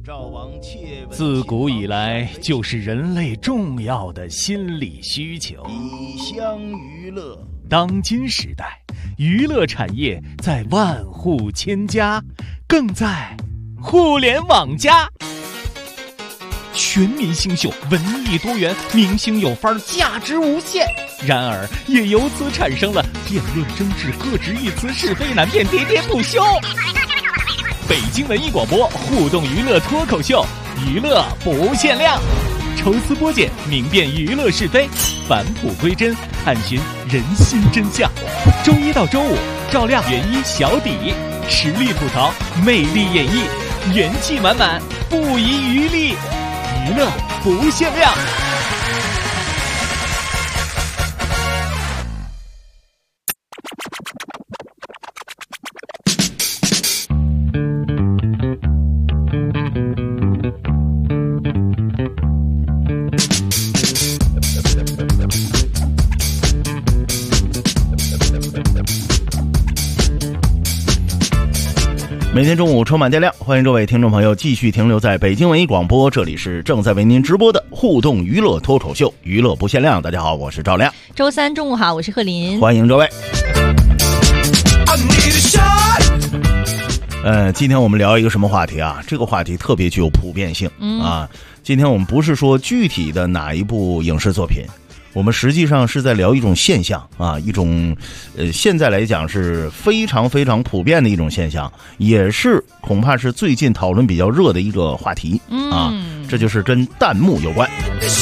自古以来就是人类重要的心理需求。 以乡娱乐。 当今时代，娱乐产业在万户千家，更在互联网加。全民星秀，文艺多元，明星有范儿，价值无限。然而，也由此产生了辩论争执、各执一词、是非难辨、喋喋不休。北京文艺广播互动娱乐脱口秀，娱乐不限量，抽丝剥茧，明辨娱乐是非，返璞归真，探寻人心真相。周一到周五，照亮原一小底，实力吐槽，魅力演绎，元气满满，不遗余力，娱乐不限量。 每天中午充满电量，欢迎各位听众朋友继续停留在北京文艺广播，这里是正在为您直播的互动娱乐脱口秀，娱乐不限量。大家好，我是赵亮。 周三中午好，我是贺林， 欢迎各位。今天我们聊一个什么话题啊？这个话题特别具有普遍性啊。今天我们不是说具体的哪一部影视作品，我们实际上是在聊一种现象啊，一种现在来讲是非常非常普遍的一种现象，也是恐怕是最近讨论比较热的一个话题啊，这就是跟弹幕有关。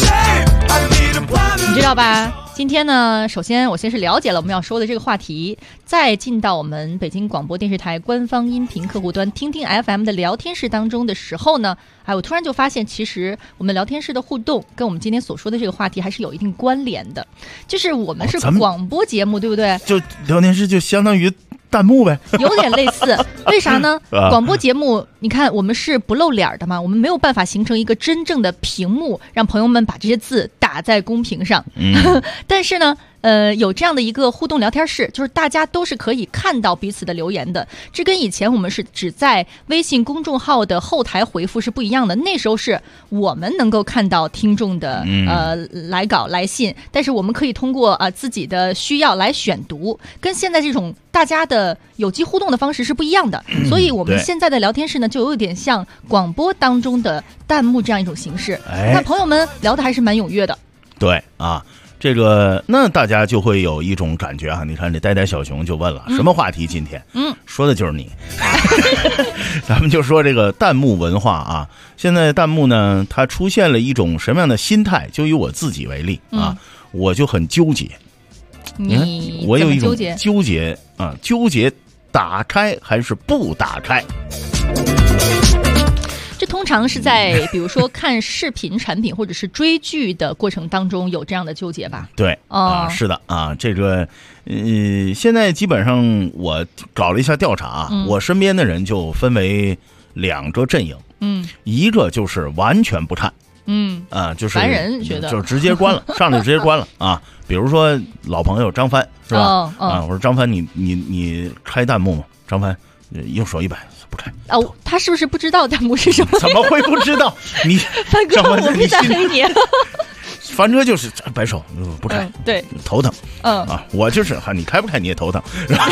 你知道吧？今天呢，首先我先是了解了我们要说的这个话题，再进到我们北京广播电视台官方音频客户端听听 FM 的聊天室当中的时候呢，我突然就发现，其实我们聊天室的互动跟我们今天所说的这个话题还是有一定关联的，就是我们是广播节目，对不对？ 就聊天室就相当于弹幕呗， 有点类似。为啥呢？广播节目你看我们是不露脸的嘛，我们没有办法形成一个真正的屏幕让朋友们把这些字打在公屏上，但是呢有这样的一个互动聊天室，就是大家都是可以看到彼此的留言的。这跟以前我们是只在微信公众号的后台回复是不一样的，那时候是我们能够看到听众的来稿来信，但是我们可以通过自己的需要来选读，跟现在这种大家的有机互动的方式是不一样的。所以我们现在的聊天室呢，就有点像广播当中的弹幕这样一种形式。那朋友们聊的还是蛮踊跃的。 对啊，这个那大家就会有一种感觉啊，你看这呆呆小熊就问了，什么话题今天？说的就是你。咱们就说这个弹幕文化啊，现在弹幕呢，它出现了一种什么样的心态？就以我自己为例啊，我就很纠结。 你我有一种纠结啊，纠结打开还是不打开。 这通常是在比如说看视频产品或者是追剧的过程当中有这样的纠结吧？ 对是的啊，这个现在基本上我搞了一下调查我身边的人就分为两个阵营，一个就是完全不看，就是烦人，觉得就是直接关了，上来就直接关了啊。比如说老朋友张帆是吧？我说张帆你开弹幕吗？张帆右手100。不开他是不是不知道弹幕是什么？ 怎么会不知道？你范哥，我不在黑你。 凡哥就是摆手不开， 对， 头疼。我就是你开不开你也头疼。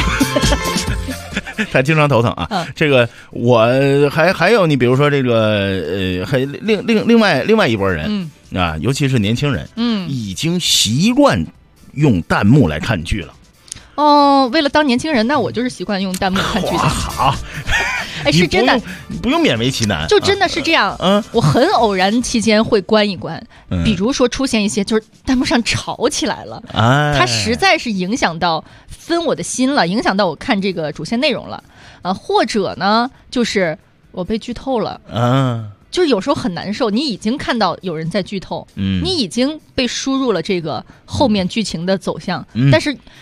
他经常头疼啊。这个我还有你比如说这个还另外一拨人啊，尤其是年轻人，已经习惯用弹幕来看剧了。 为了当年轻人，那我就是习惯用弹幕看剧的。 好， 是真的， 你不用勉为其难， 就真的是这样。我很偶然期间会关一关，比如说出现一些就是弹幕上吵起来了，它实在是影响到分我的心了，影响到我看这个主线内容了，或者呢，就是我被剧透了，就是有时候很难受，你已经看到有人在剧透，你已经被输入了这个后面剧情的走向，但是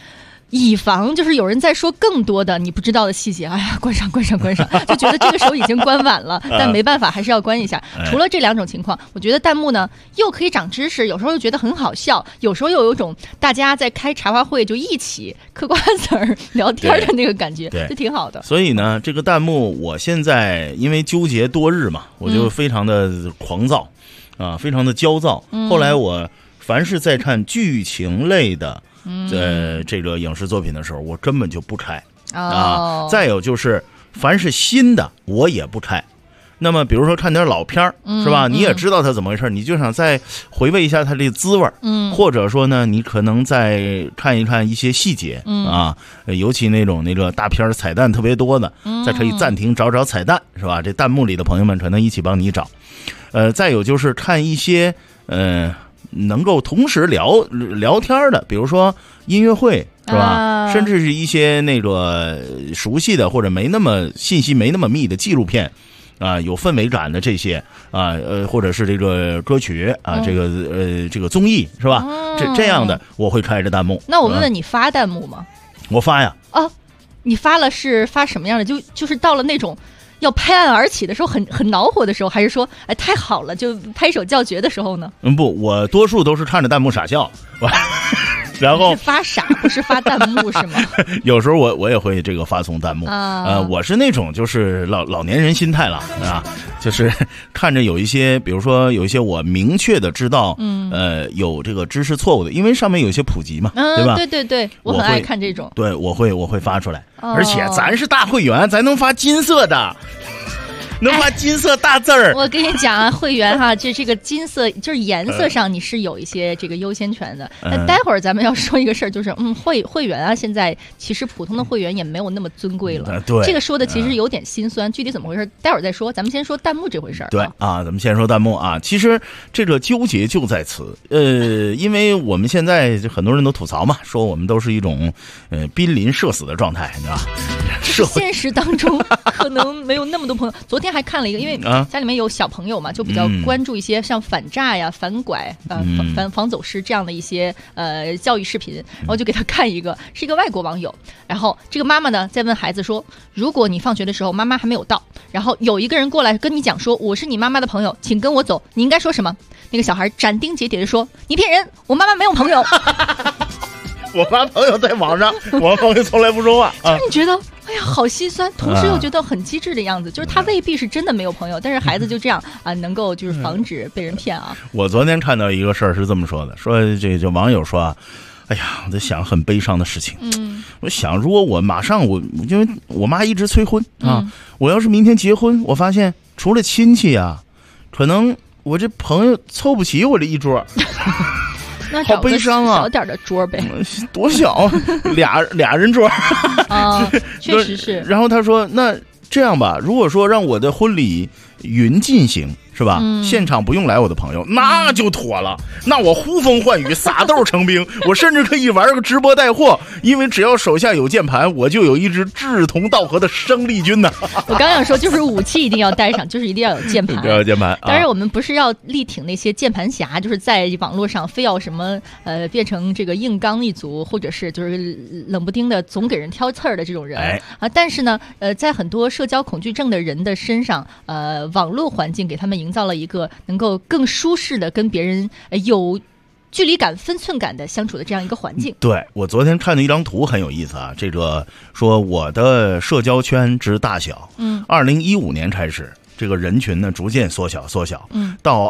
以防就是有人在说更多的你不知道的细节，哎呀，关上，就觉得这个时候已经关晚了，但没办法，还是要关一下。除了这2种情况，我觉得弹幕呢又可以长知识，有时候又觉得很好笑，有时候又有种大家在开茶话会就一起嗑瓜子儿聊天的那个感觉，就挺好的。 所以呢，这个弹幕我现在因为纠结多日嘛，我就非常的狂躁非常的焦躁。后来我凡是在看剧情类的这个影视作品的时候，我根本就不拆再有就是凡是新的我也不拆。那么比如说看点老片是吧，你也知道它怎么回事，你就想再回味一下它这滋味或者说呢你可能再看一看一些细节尤其那个大片彩蛋特别多的再可以暂停找彩蛋是吧，这弹幕里的朋友们可能一起帮你找。再有就是看一些能够同时聊天的，比如说音乐会是吧，甚至是一些那个熟悉的或者信息没那么密的纪录片有氛围感的这些或者是这个歌曲这个综艺是吧，这样的我会开着弹幕。 那我问问你发弹幕吗？ 我发呀。 你发了是发什么样的？就是到了那种要拍案而起的时候，很恼火的时候，还是说哎太好了就拍手叫绝的时候呢？ 不，我多数都是看着弹幕傻笑然后是发傻不是发弹幕是吗？ 有时候我也会这个发送弹幕我是那种就是老年人心态了就是看着有一些比如说有一些我明确的知道有这个知识错误的，因为上面有一些普及嘛对吧？ 对，我很爱看这种。 对，我会发出来而且咱是大会员，咱能发金色的能发金色大字儿。 我跟你讲会员这个金色就是颜色上你是有一些这个优先权的。那待会儿咱们要说一个事儿，就是会员现在其实普通的会员也没有那么尊贵了。 对， 这个说的其实有点心酸，具体怎么回事待会儿再说。咱们先说弹幕这回事儿。 对咱们先说弹幕其实这个纠结就在此因为我们现在很多人都吐槽嘛，说我们都是一种濒临社死的状态，你知道吧？ 现实当中可能没有那么多朋友。昨天还看了一个，因为家里面有小朋友嘛，就比较关注一些像反诈呀、反拐防走失这样的一些教育视频，然后就给他看一个，是一个外国网友，然后这个妈妈呢在问孩子说，如果你放学的时候妈妈还没有到，然后有一个人过来跟你讲说我是你妈妈的朋友，请跟我走，你应该说什么？那个小孩斩钉截铁的说，你骗人，我妈妈没有朋友。 我妈朋友在网上，我朋友从来不说话就是你觉得哎呀好心酸，同时又觉得很机智的样子，就是他未必是真的没有朋友，但是孩子就这样能够就是防止被人骗我昨天看到一个事儿是这么说的，说这网友说哎呀我在想很悲伤的事情我想如果我马上因为我妈一直催婚我要是明天结婚，我发现除了亲戚可能我这朋友凑不齐我这一桌那好悲伤小点的桌呗， 多小俩人桌确实是。 然后他说那这样吧，如果说让我的婚礼云进行是吧现场不用来我的朋友那就妥了，那我呼风唤雨撒豆成兵我甚至可以玩个直播带货，因为只要手下有键盘，我就有一支志同道合的生力军呢我刚想说就是武器一定要带上，就是一定要有键盘要有键盘当然我们不是要力挺那些键盘侠，就是在网络上非要什么变成这个硬刚一族，或者是就是冷不丁的总给人挑刺儿的这种人但是呢在很多社交恐惧症的人的身上网络环境给他们营造了一个能够更舒适的跟别人有距离感、分寸感的相处的这样一个环境。 对，我昨天看的一张图很有意思这个说我的社交圈之大小2015年开始这个人群呢逐渐缩小到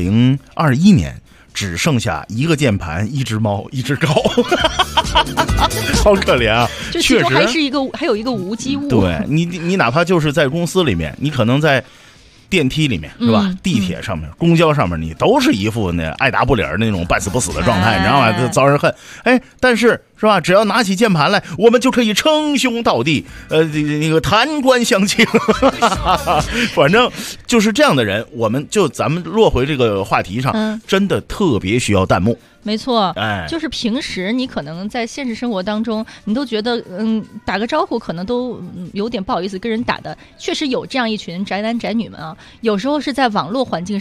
2021年只剩下一个键盘、一只猫、一只狗好可怜就其中还有一个无机物。 对，你哪怕就是在公司里面，你可能在电梯里面是吧地铁上面公交上面你都是一副那爱答不理的那种半死不死的状态你知道吗？遭人恨但是是吧只要拿起键盘来我们就可以称兄道弟那个弹冠相庆反正就是这样的人，咱们落回这个话题上真的特别需要弹幕。 没错就是平时你可能在现实生活当中你都觉得打个招呼可能都有点不好意思跟人打的，确实有这样一群宅男宅女们有时候是在网络环境上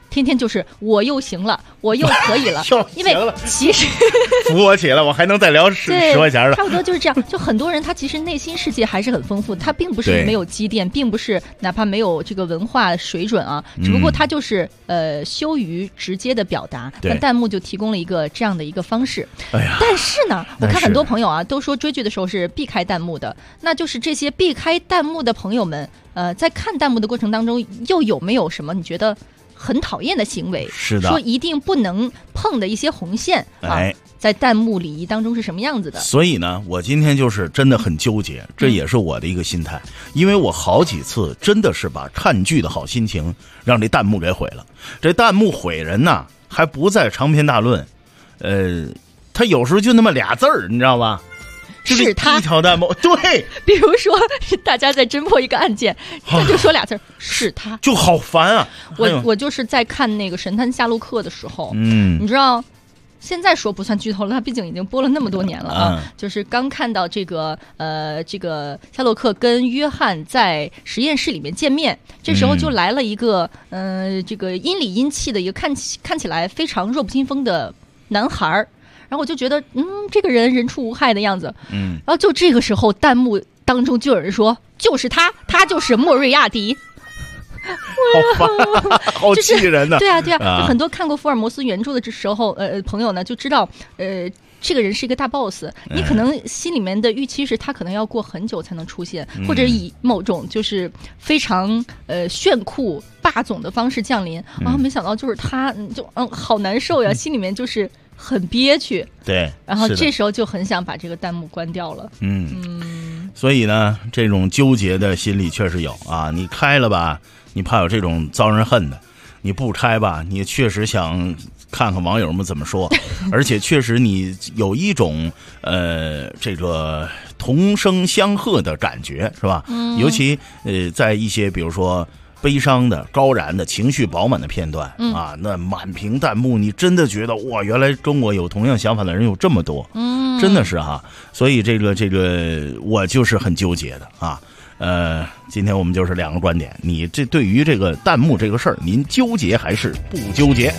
天天就是我又行了，我又可以了，因为其实扶我起来，我还能再聊10块钱了， 差不多就是这样。就很多人他其实内心世界还是很丰富，他并不是没有积淀，并不是哪怕没有这个文化水准啊，只不过他就是羞于直接的表达。那弹幕就提供了一个这样的一个方式。 哎呀， 但是呢，我看很多朋友啊都说追剧的时候是避开弹幕的，那就是这些避开弹幕的朋友们，在看弹幕的过程当中，又有没有什么你觉得很讨厌的行为？ 是的， 说一定不能碰的一些红线啊，在弹幕礼仪当中是什么样子的？ 所以呢，我今天就是真的很纠结，这也是我的一个心态，因为我好几次真的是把看剧的好心情让这弹幕给毁了。这弹幕毁人呐，还不在长篇大论，他有时候就那么俩字儿，你知道吧？ 是他一条弹幕，对， 比如说大家在侦破一个案件，他就说俩字儿，是他， 就好烦啊！ 我就是在看那个《神探夏洛克》的时候，你知道，现在说不算剧透了，他毕竟已经播了那么多年了啊。就是刚看到这个夏洛克跟约翰在实验室里面见面，这时候就来了一个这个阴里阴气的一个看起来非常弱不禁风的男孩儿。然后我就觉得，这个人人畜无害的样子。然后就这个时候，弹幕当中就有人说，就是他就是莫瑞亚迪。 好烦，好气人呢。 对啊，很多看过福尔摩斯原著的时候，朋友呢就知道，这个人是一个大 boss， 你可能心里面的预期是他可能要过很久才能出现，或者以某种就是非常炫酷霸总的方式降临。然后没想到就是他，就好难受呀，心里面就是很憋屈。 对， 然后这时候就很想把这个弹幕关掉了。 所以呢，这种纠结的心理确实有啊。你开了吧，你怕有这种遭人恨的；你不开吧，你确实想看看网友们怎么说，而且确实你有一种这个同声相和的感觉，是吧？尤其在一些比如说悲伤的、高燃的、情绪饱满的片段啊，那满屏弹幕，你真的觉得哇，原来跟我有同样想法的人有这么多，真的是哈。所以这个我就是很纠结的啊。今天我们就是两个观点，你这对于这个弹幕这个事儿，您纠结还是不纠结？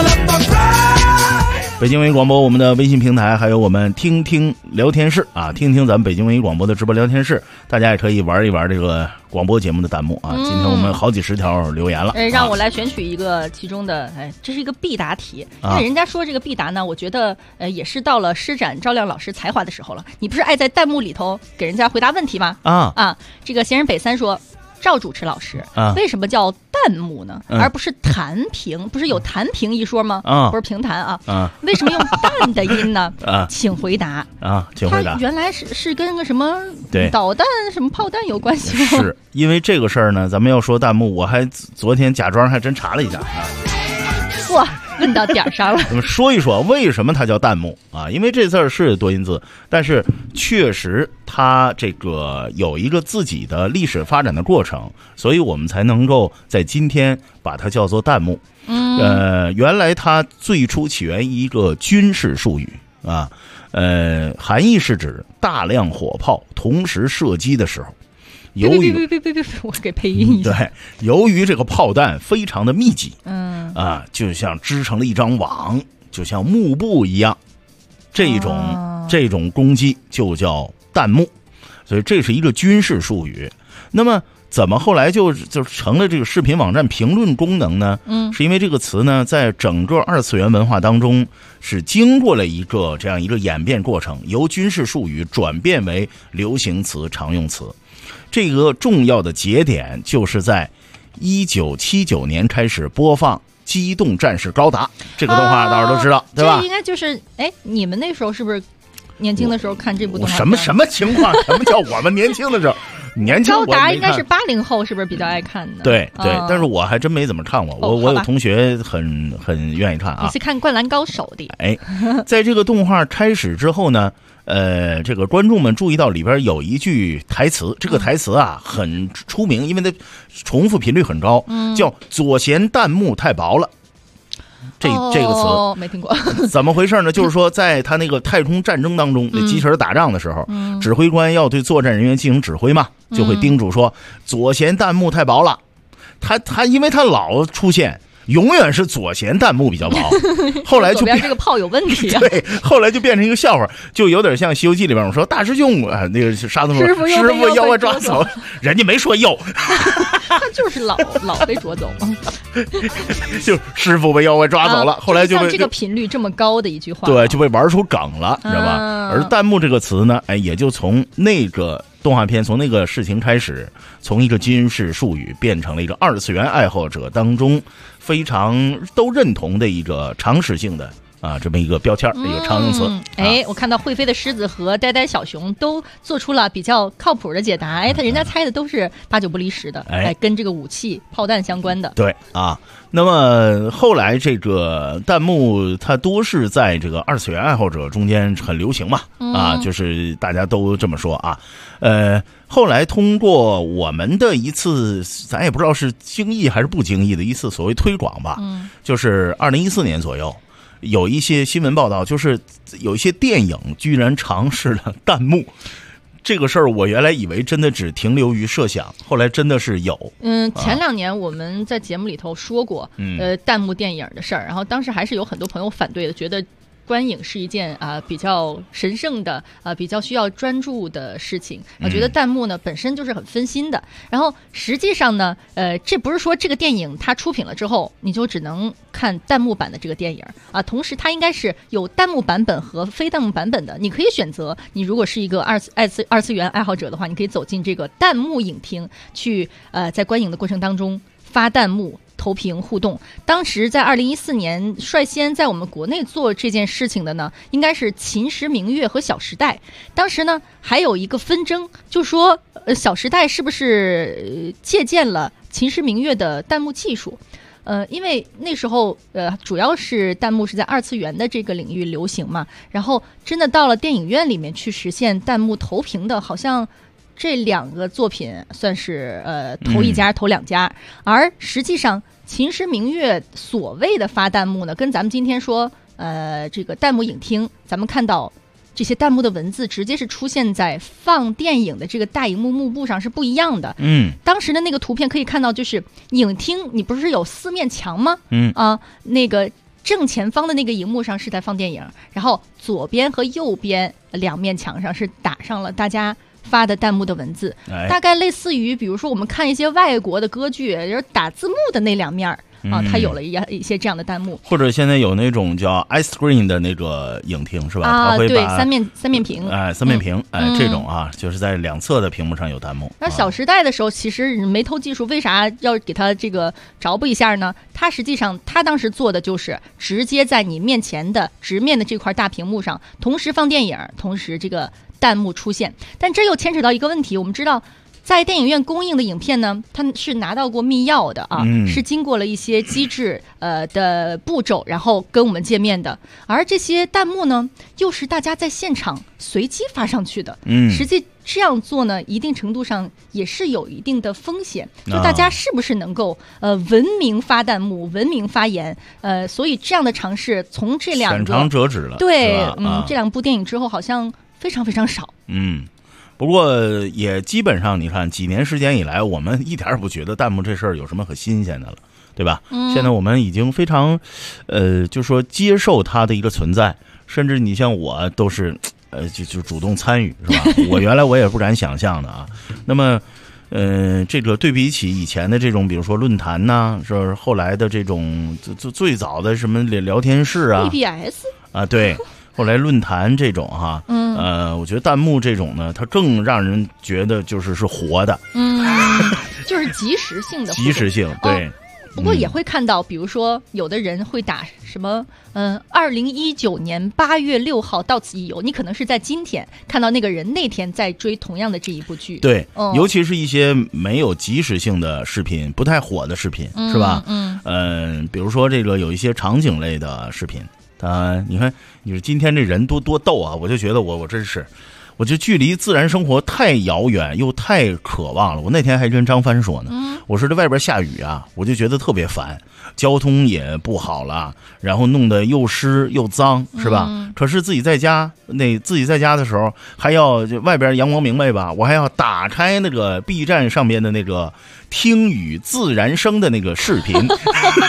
北京文艺广播我们的微信平台，还有我们听听聊天室啊，听听咱们北京文艺广播的直播聊天室，大家也可以玩一玩这个广播节目的弹幕啊。今天我们好几十条留言了， 让我来选取一个其中的，这是一个必答题，因为人家说这个必答呢，我觉得也是到了施展赵亮老师才华的时候了。你不是爱在弹幕里头给人家回答问题吗？这个闲人北三说，赵主持老师，为什么叫弹幕呢，而不是弹屏？不是有弹屏一说吗？不是平弹啊。为什么用弹的音呢？请回答请回答。 它原来是跟个什么导弹、什么炮弹有关系吗？ 是因为这个事儿呢，咱们要说弹幕，我还昨天假装还真查了一下哇，问到点上了。 我们说一说为什么它叫弹幕啊？因为这字儿是多音字，但是确实它这个有一个自己的历史发展的过程，所以我们才能够在今天把它叫做弹幕。原来它最初起源于一个军事术语啊，含义是指大量火炮同时射击的时候。由于我给配音一下。 对，由于这个炮弹非常的密集，就像织成了一张网，就像幕布一样，这种攻击就叫弹幕，所以这是一个军事术语。那么怎么后来就成了这个视频网站评论功能呢？是因为这个词呢，在整个二次元文化当中是经过了这样一个演变过程，由军事术语转变为流行词、常用词。这个重要的节点就是在1979年开始播放《机动战士高达》这个动画，大家都知道，对吧？ 这应该就是你们那时候是不是年轻的时候看这部动画？ 什么情况？什么叫我们年轻的时候？年轻高达应该是80后，是不是比较爱看的？ 对，但是我还真没怎么看过。我有同学很愿意看啊。 你是看《灌篮高手》的？ 在这个动画开始之后呢，这个观众们注意到里边有一句台词，这个台词啊很出名，因为它重复频率很高，叫“左舷弹幕太薄了”。这个词没听过， 怎么回事呢？就是说，在他那个太空战争当中，那机器人打仗的时候，指挥官要对作战人员进行指挥嘛，就会叮嘱说左舷弹幕太薄了。他因为他老出现， 永远是左嫌弹幕比较薄，后来就左边这个炮有问题啊。 对，后来就变成一个笑话，就有点像《西游记》里边我说大师兄啊，那个沙僧说师傅要我抓走，人家没说要， 他就是老被捉走嘛， 就师傅被妖怪抓走了，后来就被这个频率这么高的一句话， 对，就被玩出梗了，知道吧？而弹幕这个词呢，也就从那个动画片从那个事情开始，从一个军事术语变成了一个二次元爱好者当中非常都认同的一个常识性的这么一个标签，一个常用词。 我看到会飞的狮子和呆呆小熊都做出了比较靠谱的解答。人家猜的都是8、9不离10的，跟这个武器炮弹相关的。 对啊，那么后来这个弹幕它多是在这个二次元爱好者中间很流行嘛，就是大家都这么说啊。后来通过我们的一次，咱也不知道是经意还是不经意的一次所谓推广吧，就是2014年左右。有一些新闻报道，就是有一些电影居然尝试了弹幕，这个事儿我原来以为真的只停留于设想，后来真的是有。 前2年我们在节目里头说过，弹幕电影的事儿，然后当时还是有很多朋友反对的，觉得观影是一件比较神圣的比较需要专注的事情。我觉得弹幕呢本身就是很分心的。然后实际上呢，这不是说这个电影它出品了之后你就只能看弹幕版的这个电影同时它应该是有弹幕版本和非弹幕版本的。你可以选择，你如果是一个二次元爱好者的话，你可以走进这个弹幕影厅去在观影的过程当中发弹幕。投屏互动。当时在2014年率先在我们国内做这件事情的呢，应该是秦时明月和小时代。当时呢还有一个纷争，就说小时代是不是借鉴了秦时明月的弹幕技术。因为那时候主要是弹幕是在二次元的这个领域流行嘛，然后真的到了电影院里面去实现弹幕投屏的，好像这2个作品算是头一家头2家，而实际上秦时明月所谓的发弹幕呢，跟咱们今天说这个弹幕影厅，咱们看到这些弹幕的文字直接是出现在放电影的这个大荧幕幕布上是不一样的。当时的那个图片可以看到，就是影厅你不是有4面墙吗？那个正前方的那个荧幕上是在放电影，然后左边和右边2面墙上是打上了大家发的弹幕的文字，大概类似于比如说我们看一些外国的歌剧，就是打字幕的那2面它有了一些这样的弹幕， 或者现在有那种叫 iScreen 的那个影厅是吧？它会把对三面屏， 三面屏，这种就是在2侧的屏幕上有弹幕。 那小时代的时候，其实没偷技术，为啥要给它这个着补一下呢？它实际上它当时做的就是直接在你面前的直面的这块大屏幕上，同时放电影，同时这个弹幕出现。但这又牵扯到一个问题，我们知道在电影院公映的影片呢，它是拿到过密钥的是经过了一些机制的步骤，然后跟我们见面的。而这些弹幕呢，又是大家在现场随机发上去的。实际这样做呢，一定程度上也是有一定的风险，就大家是不是能够文明发弹幕、文明发言？所以这样的尝试从这2个浅尝辄止了。 对，这2部电影之后好像非常非常少。 不过也基本上你看几年时间以来，我们一点也不觉得弹幕这事儿有什么可新鲜的了，对吧？现在我们已经非常就说接受它的一个存在，甚至你像我都是就主动参与，是吧？我原来我也不敢想象的那么这个对比起以前的这种比如说论坛呐，是后来的这种最早的什么聊天室 BBS 对，后来论坛这种我觉得弹幕这种呢，它更让人觉得是活的， 就是即时性的， 即时性，对。 不过也会看到，比如说有的人会打什么2019年8月6号到此一游，你可能是在今天看到那个人那天在追同样的这一部剧。 对，尤其是一些没有即时性的视频，不太火的视频，是吧？比如说这个有一些场景类的视频。你看，你说今天这人多逗我就觉得我真是，我就距离自然生活太遥远又太渴望了。我那天还跟张帆说呢，我说这外边下雨我就觉得特别烦，交通也不好了，然后弄得又湿又脏，是吧？可是自己在家的时候，还要外边阳光明媚吧，我还要打开那个 B 站上边的那个听雨自然声的那个视频。 这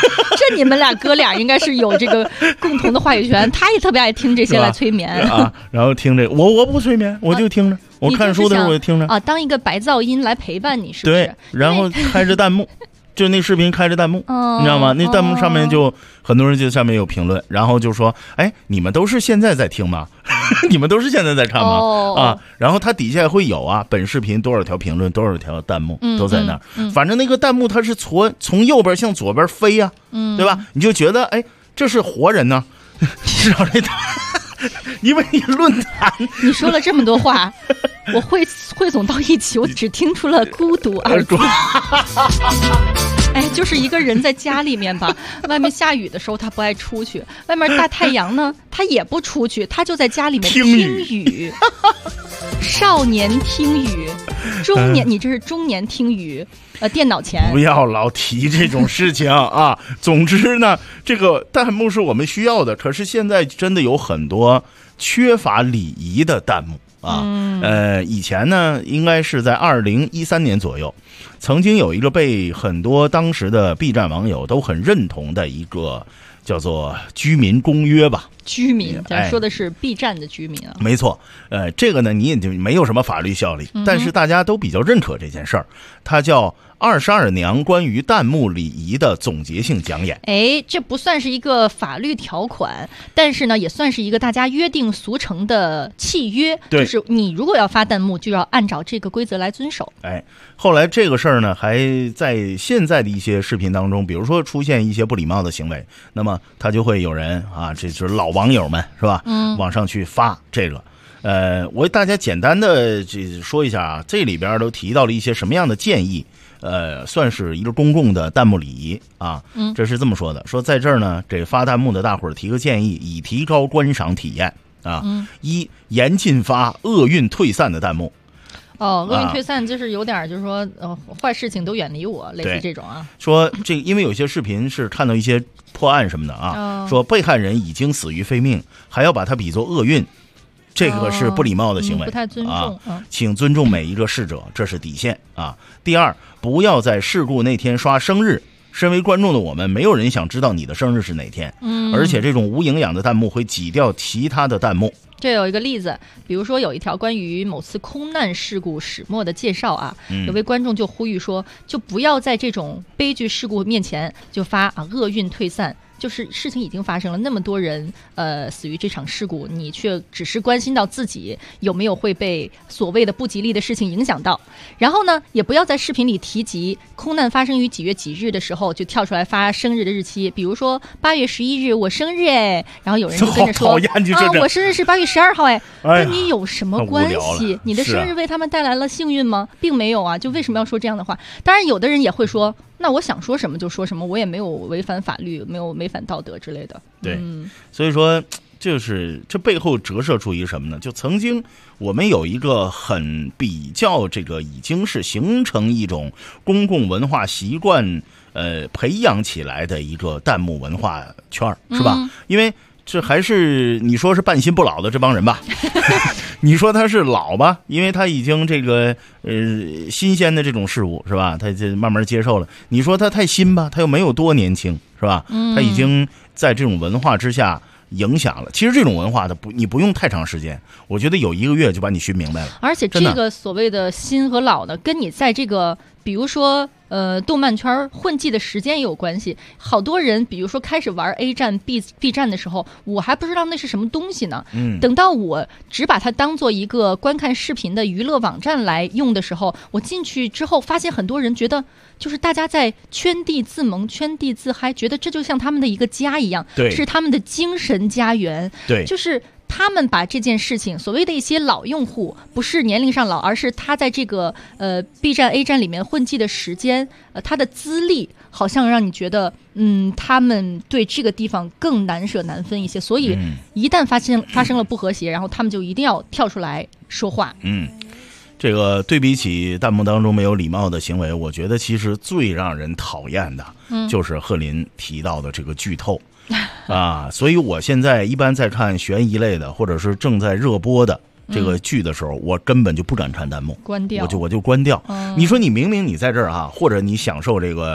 你们俩哥俩应该是有这个共同的话语权，他也特别爱听这些来催眠啊。然后听这个，我不催眠，我就听着，我看书的时候我就听着啊，当一个白噪音来陪伴你，是不是？ 对，然后开着弹幕。就那视频开着弹幕，你知道吗？那弹幕上面就很多人就下面有评论，然后就说：“哎，你们都是现在在听吗？你们都是现在在看吗？”啊，然后它底下会有啊，本视频多少条评论，多少条弹幕都在那儿。反正那个弹幕它是从右边向左边飞呀，对吧？你就觉得哎，这是活人呢，至少这。因为你论坛， 你说了这么多话，我汇总到一起，我只听出了孤独二字。哎，就是一个人在家里面吧，外面下雨的时候他不爱出去，外面大太阳呢他也不出去，他就在家里面听雨。少年听雨，中年，你这是中年听雨。电脑前不要老提这种事情啊。总之呢，这个弹幕是我们需要的，可是现在真的有很多缺乏礼仪的弹幕啊。以前呢，应该是在2013年左右，曾经有一个被很多当时的 B 站网友都很认同的一个叫做居民公约吧。 居民，咱说的是 B 站的居民啊。 没错，这个呢你也就没有什么法律效力，但是大家都比较认可这件事儿，它叫22娘关于弹幕礼仪的总结性讲演。 哎，这不算是一个法律条款，但是呢，也算是一个大家约定俗成的契约。 对， 就是你如果要发弹幕，就要按照这个规则来遵守。 哎，后来这个事儿呢，还在现在的一些视频当中，比如说出现一些不礼貌的行为，那么他就会有人啊，这就是老网友们是吧？往上去发这个。我为大家简单的说一下啊，这里边都提到了一些什么样的建议。算是一个公共的弹幕礼仪啊，这是这么说的，说在这儿呢，这发弹幕的大伙儿提个建议，以提高观赏体验啊。一，严禁发厄运退散的弹幕。 厄运退散就是有点就是说坏事情都远离我，类似这种啊。 说这因为有些视频是看到一些破案什么的啊，说被害人已经死于非命，还要把它比作厄运。这个是不礼貌的行为， 不太尊重啊！请尊重每一个逝者，这是底线啊。第二，不要在事故那天刷生日。身为观众的我们，没有人想知道你的生日是哪天。而且这种无营养的弹幕会挤掉其他的弹幕。 这有一个例子，比如说有一条关于某次空难事故始末的介绍啊，有位观众就呼吁说，就不要在这种悲剧事故面前就发厄运退散。就是事情已经发生了，那么多人死于这场事故，你却只是关心到自己有没有会被所谓的不吉利的事情影响到。然后呢，也不要在视频里提及空难发生于几月几日的时候就跳出来发生日的日期，比如说8月11日我生日哎，然后有人就跟着说我生日是8月12号哎，跟你有什么关系？你的生日为他们带来了幸运吗？并没有啊，就为什么要说这样的话？当然有的人也会说，那我想说什么就说什么，我也没有违反法律，没有违反道德之类的。 对，所以说就是这背后折射出一个什么呢？就曾经我们有一个很比较这个已经是形成一种公共文化习惯，培养起来的一个弹幕文化圈，是吧？因为这还是你说是半新不老的这帮人吧。你说他是老吧，因为他已经这个新鲜的这种事物是吧，他就慢慢接受了。你说他太新吧，他又没有多年轻是吧，他已经在这种文化之下影响了。其实这种文化的你不用太长时间，我觉得有1个月就把你熏明白了。 而且这个所谓的新和老呢，跟你在这个比如说动漫圈混迹的时间也有关系。好多人比如说开始玩 A 站 B 站的时候，我还不知道那是什么东西呢，等到我只把它当做一个观看视频的娱乐网站来用的时候，我进去之后发现很多人觉得就是大家在圈地自萌圈地自嗨，觉得这就像他们的一个家一样，是他们的精神家园。 对， 就是他们把这件事情，所谓的一些老用户，不是年龄上老，而是他在这个B 站 A 站里面混迹的时间，他的资历好像让你觉得他们对这个地方更难舍难分一些，所以一旦发生了不和谐，然后他们就一定要跳出来说话。 这个对比起弹幕当中没有礼貌的行为，我觉得其实最让人讨厌的就是贺林提到的这个剧透啊。所以我现在一般在看悬疑类的或者是正在热播的这个剧的时候，我根本就不敢看弹幕， 关掉， 我就关掉。你说你明明你在这儿啊，或者你享受这个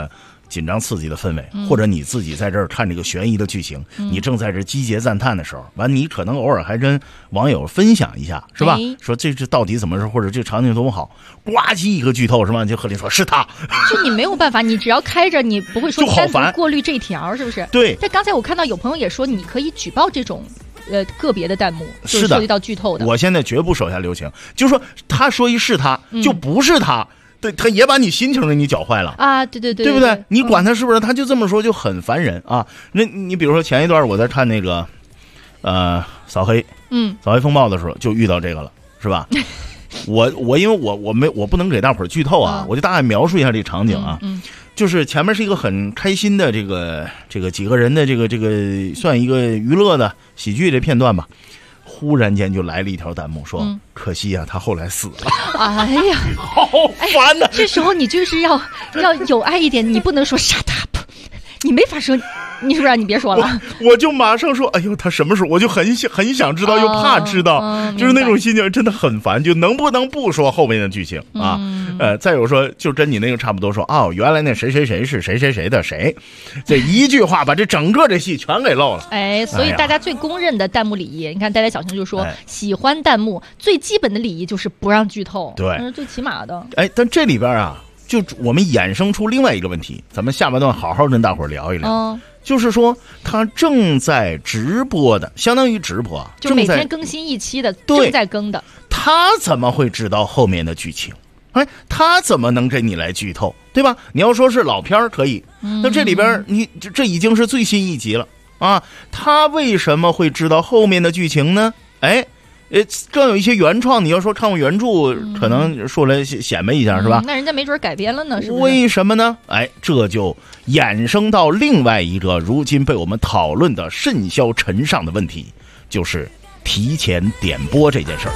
紧张刺激的氛围，或者你自己在这儿看这个悬疑的剧情，你正在这击节赞叹的时候，完你可能偶尔还跟网友分享一下，是吧？说这到底怎么是，或者这场景多么好，呱唧一个剧透是吧？就和你说是他， 就你没有办法，你只要开着，你不会说单独过滤这条，是不是？ 对。 但刚才我看到有朋友也说，你可以举报这种。个别的弹幕就是涉及到剧透的， 我现在绝不手下留情，就是说他说一是他，就不是他，对，他也把你心情给你搅坏了啊，对，对不对？你管他是不是，他就这么说就很烦人啊。那你比如说前一段我在看那个扫黑，扫黑风暴的时候就遇到这个了，是吧？我因为我不能给大伙儿剧透啊，我就大概描述一下这个场景啊。就是前面是一个很开心的这个几个人的这个算一个娱乐的喜剧的片段吧，忽然间就来了一条弹幕说，可惜啊他后来死了。 哎呀， 好烦呐！ 这时候你就是要有爱一点，你不能说 shut up， 你没法说，你是不是？你别说了， 我就马上说，哎呦，他什么时候？我就很想知道，又怕知道，就是那种心情真的很烦。就能不能不说后面的剧情啊？再有说，就跟你那个差不多说，哦，原来那谁谁谁是谁谁谁的谁，这一句话把这整个这戏全给漏了。 哎，所以大家最公认的弹幕礼仪，你看呆呆小星就说，喜欢弹幕最基本的礼仪就是不让剧透， 对， 这是最起码的。 哎，但这里边啊，就我们衍生出另外一个问题，咱们下半段好好跟大伙儿聊一聊。就是说他正在直播的，相当于直播啊， 就每天更新一期的，正在更的， 他怎么会知道后面的剧情？哎，他怎么能给你来剧透，对吧？你要说是老片可以，那这里边你这已经是最新一集了啊，他为什么会知道后面的剧情呢？哎。更有一些原创，你要说看过原著，可能说来显摆一下，是吧？ 那人家没准改编了呢，是不是？ 为什么呢？哎，这就衍生到另外一个如今被我们讨论的甚嚣尘上的问题，就是提前点播这件事儿。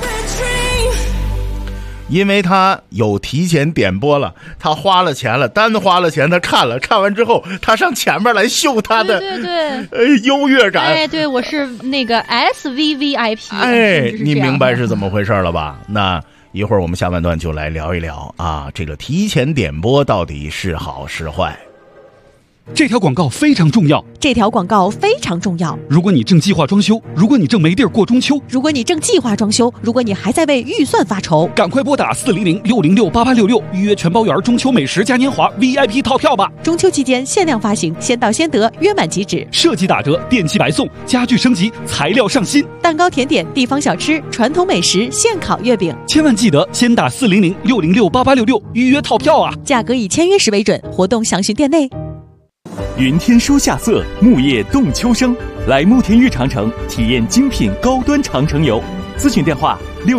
因为他有提前点播了，他花了钱了，单花了钱，他看完之后，他上前面来秀他的优越感。 哎，对，我是那个 SVVIP。 哎，你明白是怎么回事了吧？那一会儿我们下半段就来聊一聊啊，这个提前点播到底是好是坏。 这条广告非常重要。 这条广告非常重要。 如果你正计划装修，如果你正没地儿过中秋， 如果你正计划装修，如果你还在为预算发愁， 赶快拨打400-606-8866预约全包园中秋美食嘉年华 VIP 套票吧！ 中秋期间限量发行，先到先得，约满即止， 设计打折，电器白送，家具升级，材料上新， 蛋糕甜点、地方小吃、传统美食、现烤月饼， 千万记得先打400-606-8866预约套票啊！ 价格以签约时为准，活动详询店内。 云天书夏色，木叶动秋声。来慕田峪长城体验精品高端长城游，咨询电话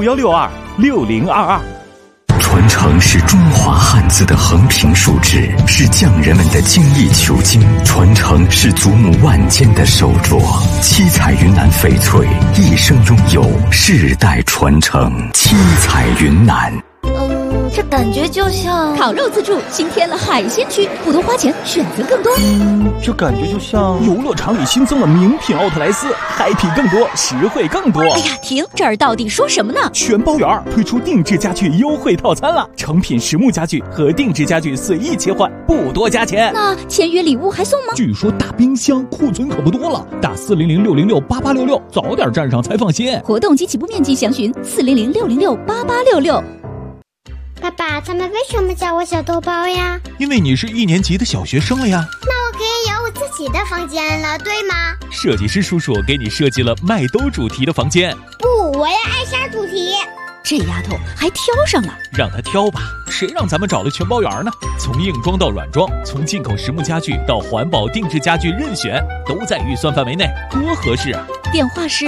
61626022。 传承是中华汉字的横平竖直，是匠人们的精益求精；传承是祖母万间的手镯。七彩云南翡翠一生拥有，世代传承。七彩云南。 这感觉就像烤肉自助新添了海鲜区，不多花钱，选择更多。 这感觉就像游乐场里新增了名品奥特莱斯，happy更多，实惠更多。 哎呀，停！这儿到底说什么呢？ 全包园推出定制家具优惠套餐了，成品实木家具和定制家具随意切换，不多加钱。 那签约礼物还送吗？ 据说大冰箱库存可不多了，打400-606-8866，早点站上才放心。 活动及起步面积详询400-606-8866。 爸爸，他们为什么叫我小豆包呀？ 因为你是1年级的小学生了呀。 那我可以有我自己的房间了，对吗？ 设计师叔叔给你设计了麦兜主题的房间。 不，我要艾莎主题。 这丫头还挑上了， 让她挑吧，谁让咱们找了全包园呢？从硬装到软装，从进口实木家具到环保定制家具，任选，都在预算范围内，多合适啊！ 电话是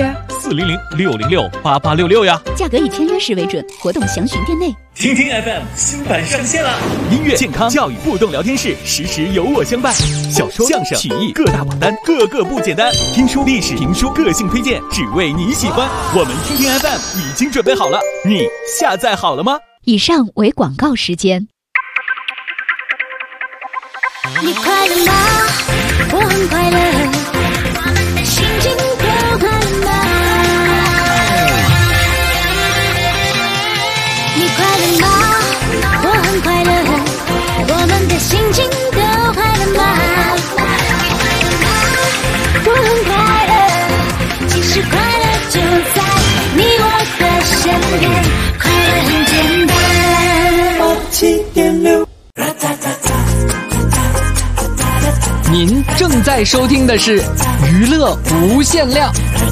400-606-8866呀。 价格以签约时为准，活动详询店内。 听听 FM 新版上线了，音乐、健康、教育、互动聊天室，时时有我相伴。小说、相声、曲艺各大榜单，个个不简单。听书、历史、评书，个性推荐，只为你喜欢。我们听听 FM 已经准备好了，你下载好了吗？ 以上为广告时间。 你快乐吗？我很快乐，我们的心情都快乐吗？你快乐吗？我很快乐，我们的心情都快乐。 您正在收听的是娱乐无限量。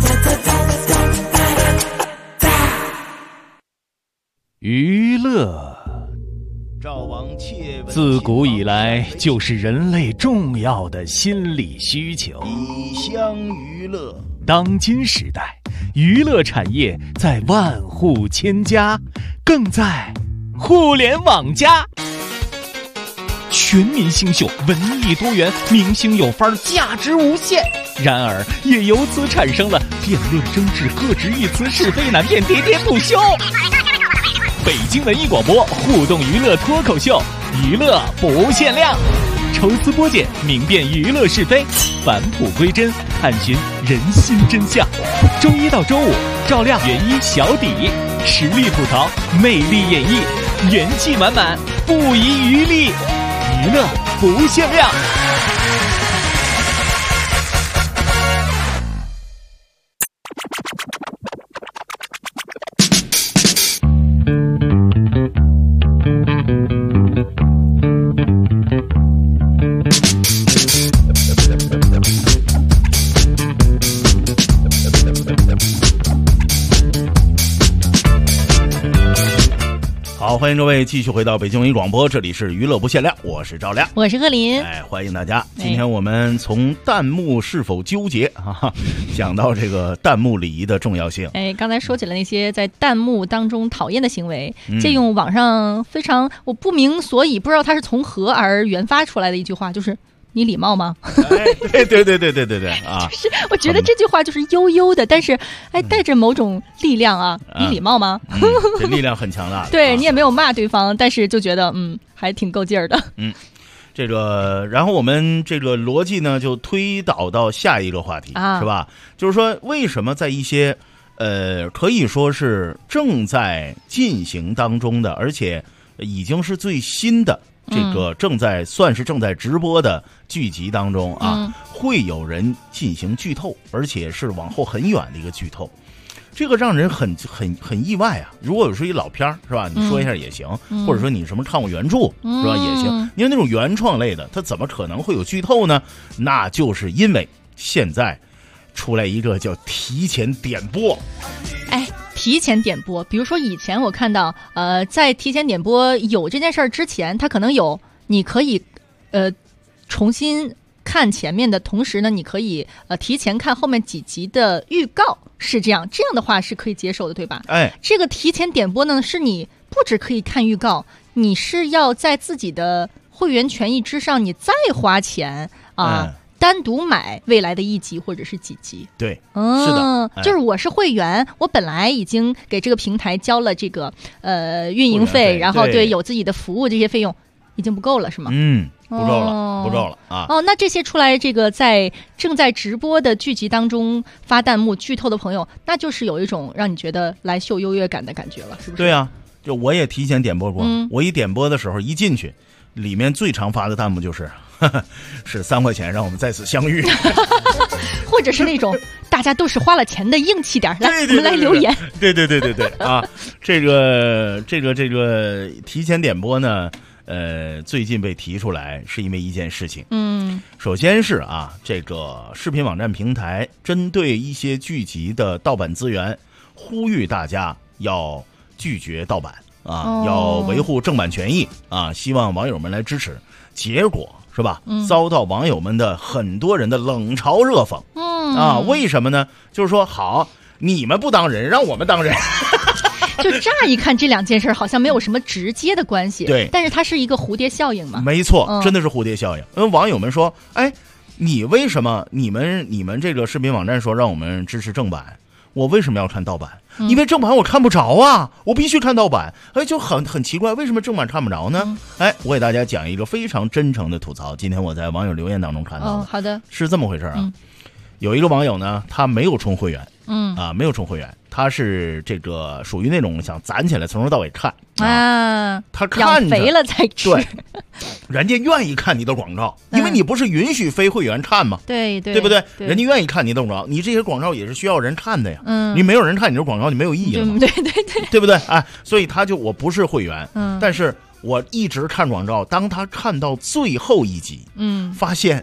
娱乐自古以来就是人类重要的心理需求。 以相娱乐， 当今时代，娱乐产业在万户千家，更在互联网加。全民星秀，文艺多元，明星有范儿，价值无限。然而，也由此产生了辩论争执、各执一词、是非难辨、喋喋不休。北京文艺广播互动娱乐脱口秀，娱乐不限量，抽丝剥茧，明辨娱乐是非，返璞归真，探寻人心真相。周一到周五，照亮原一小底，实力吐槽，魅力演绎，元气满满，不遗余力，娱乐不限量。 好，欢迎各位继续回到北京文艺广播，这里是娱乐不限量，我是赵亮， 我是贺林。 欢迎大家。今天我们从弹幕是否纠结讲到这个弹幕礼仪的重要性。 刚才说起了那些在弹幕当中讨厌的行为，借用网上非常我不明所以，不知道它是从何而研发出来的一句话，就是你礼貌吗？ 对啊！ 就是我觉得这句话就是悠悠的，但是带着某种力量啊。你礼貌吗？ 这力量很强大的。 对你也没有骂对方，但是就觉得还挺够劲儿的。 这个，然后我们这个逻辑呢，就推导到下一个话题，是吧？就是说，为什么在一些可以说是正在进行当中的，而且已经是最新的。这个正在直播的剧集当中会有人进行剧透，而且是往后很远的一个剧透，这个让人很意外啊！如果有说一老片是吧，你说一下也行，或者说你什么看过原著是吧也行，因为那种原创类的，它怎么可能会有剧透呢？那就是因为现在出来一个叫提前点播。 提前点播，比如说以前我看到，在提前点播有这件事儿之前，它可能有，你可以，重新看前面的同时呢，你可以提前看后面几集的预告，是这样的话是可以接受的，对吧？这个提前点播呢，是你不只可以看预告，你是要在自己的会员权益之上，你再花钱单独买未来的一集或者是几集。 对，是的， 就是我是会员，我本来已经给这个平台交了这个运营费，然后有自己的服务，这些费用已经不够了，是吗？ 不够了啊！ 那这些出来这个正在直播的剧集当中发弹幕剧透的朋友，那就是有一种让你觉得来秀优越感的感觉了，是不是？ 对啊，就我也提前点播过，我一点播的时候一进去，里面最常发的弹幕就是是3块钱让我们再次相遇， 或者是那种大家都是花了钱的，硬气点，来我们来留言。 对啊，这个提前点播呢，最近被提出来是因为一件事情。首先是这个视频网站平台针对一些剧集的盗版资源，呼吁大家要拒绝盗版要维护正版权益希望网友们来支持。结果是吧？遭到网友们的很多人的冷嘲热讽。为什么呢？就是说，好，你们不当人，让我们当人。 就乍一看，这两件事好像没有什么直接的关系， 对， 但是它是一个蝴蝶效应嘛。 没错，真的是蝴蝶效应。因为网友们说，你为什么你们这个视频网站说让我们支持正版？我为什么要看盗版？因为正版我看不着啊，我必须看盗版。就很奇怪，为什么正版看不着呢？我给大家讲一个非常真诚的吐槽。今天我在网友留言当中看到的， 好的， 是这么回事啊。有一个网友呢，他没有充会员，没有充会员，他是这个属于那种想攒起来从头到尾看他看养肥了再吃， 对，人家愿意看你的广告，因为你不是允许非会员看吗？ 对不对？人家愿意看你的广告，你这些广告也是需要人看的呀。你没有人看你这广告，你没有意义了嘛？对不对？所以我不是会员，但是我一直看广告，当他看到最后一集，发现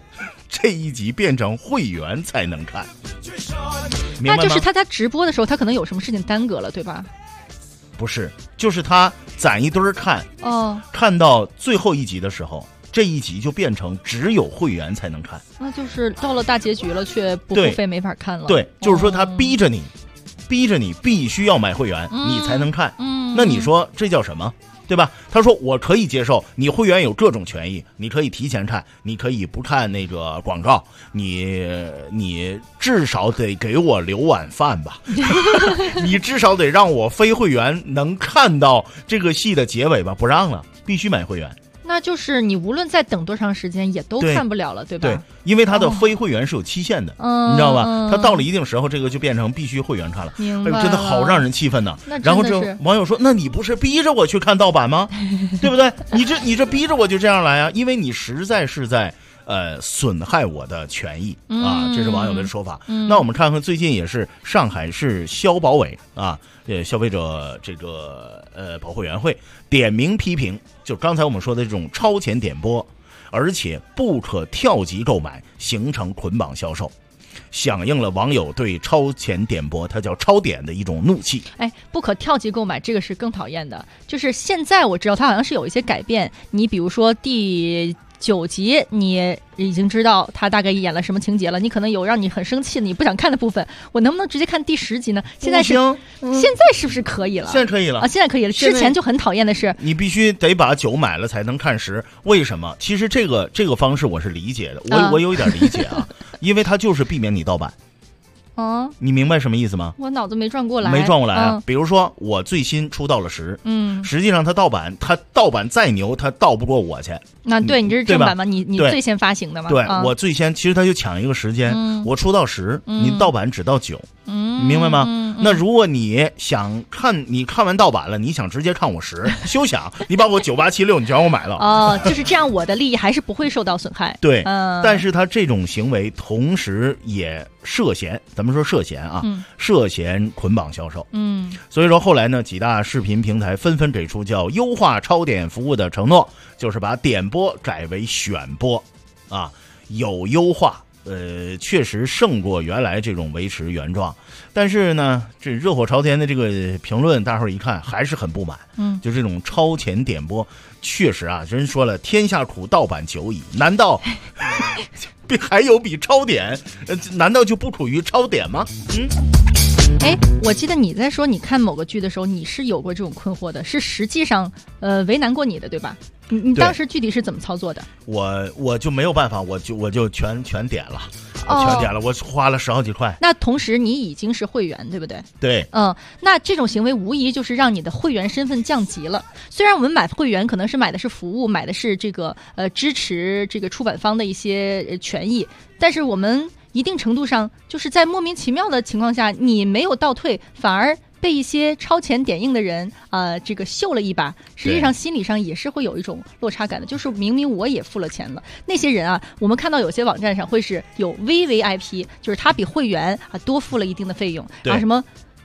这一集变成会员才能看。明白吗？ 那就是他直播的时候，他可能有什么事情耽搁了，对吧？ 不是，就是他攒一堆儿看，看到最后一集的时候，这一集就变成只有会员才能看。 那就是到了大结局了，却不付费没法看了。 对，就是说他逼着你必须要买会员，你才能看。那你说这叫什么？对吧？他说我可以接受，你会员有各种权益，你可以提前看，你可以不看那个广告，你至少得给我留晚饭吧，你至少得让我非会员能看到这个戏的结尾吧，不让了，必须买会员。 那就是你无论再等多长时间也都看不了了，对吧？ 对，因为他的非会员是有期限的，你知道吧？他到了一定时候，这个就变成必须会员看了。 明白了， 真的好让人气愤呐！然后这网友说：“那你不是逼着我去看盗版吗？对不对？你这逼着我就这样来啊！因为你实在是在损害我的权益啊！这是网友的说法。那我们看看最近也是上海市消保委啊，消费者这个保护委员会点名批评，就刚才我们说的这种超前点播，而且不可跳级购买，形成捆绑销售，响应了网友对超前点播，它叫超点的一种怒气。 不可跳级购买，这个是更讨厌的。就是现在我知道它好像是有一些改变，你比如说第9集你已经知道他大概演了什么情节了，你可能有让你很生气的你不想看的部分，我能不能直接看第10集呢？现在是不是可以了？ 现在可以了啊！ 现在可以了。之前就很讨厌的是， 你必须得把9买了才能看10。为什么？其实这个方式我是理解的，我有一点理解啊，因为它就是避免你盗版。你明白什么意思吗？ 我脑子没转过来啊！比如说我最新出到了10，实际上它盗版再牛，它盗不过我去。 那对你这是正版吗？你最先发行的吗？ 对，我最先，其实它就抢一个时间，我出到10，你盗版只到9，明白吗？那如果你想看，你看完盗版了，你想直接看我10，休想！你把我9、8、7、6，你全让我买了。 就是这样，我的利益还是不会受到损害。 对，但是他这种行为同时也涉嫌，咱们说涉嫌啊，涉嫌捆绑销售。所以说后来呢，几大视频平台纷纷给出叫优化超点服务的承诺，就是把点播改为选播，有优化。确实胜过原来这种维持原状，但是呢，这热火朝天的这个评论，大伙儿一看还是很不满。就这种超前点播，确实啊，人说了，天下苦盗版久矣，难道还有比超点？难道就不苦于超点吗？ 我记得你在说你看某个剧的时候，你是有过这种困惑的，是实际上为难过你的，对吧？你当时具体是怎么操作的？ 我就没有办法，我就全点了，全点了，我花了10好几块。 那同时你已经是会员，对不对？ 对。 那这种行为无疑就是让你的会员身份降级了。虽然我们买会员可能是买的是服务，买的是这个支持这个出版方的一些权益，但是我们一定程度上就是在莫名其妙的情况下，你没有倒退，反而被一些超前点映的人这个秀了一把，实际上心理上也是会有一种落差感的，就是明明我也付了钱了，那些人啊，我们看到有些网站上会是有 VVIP， 就是他比会员多付了一定的费用什么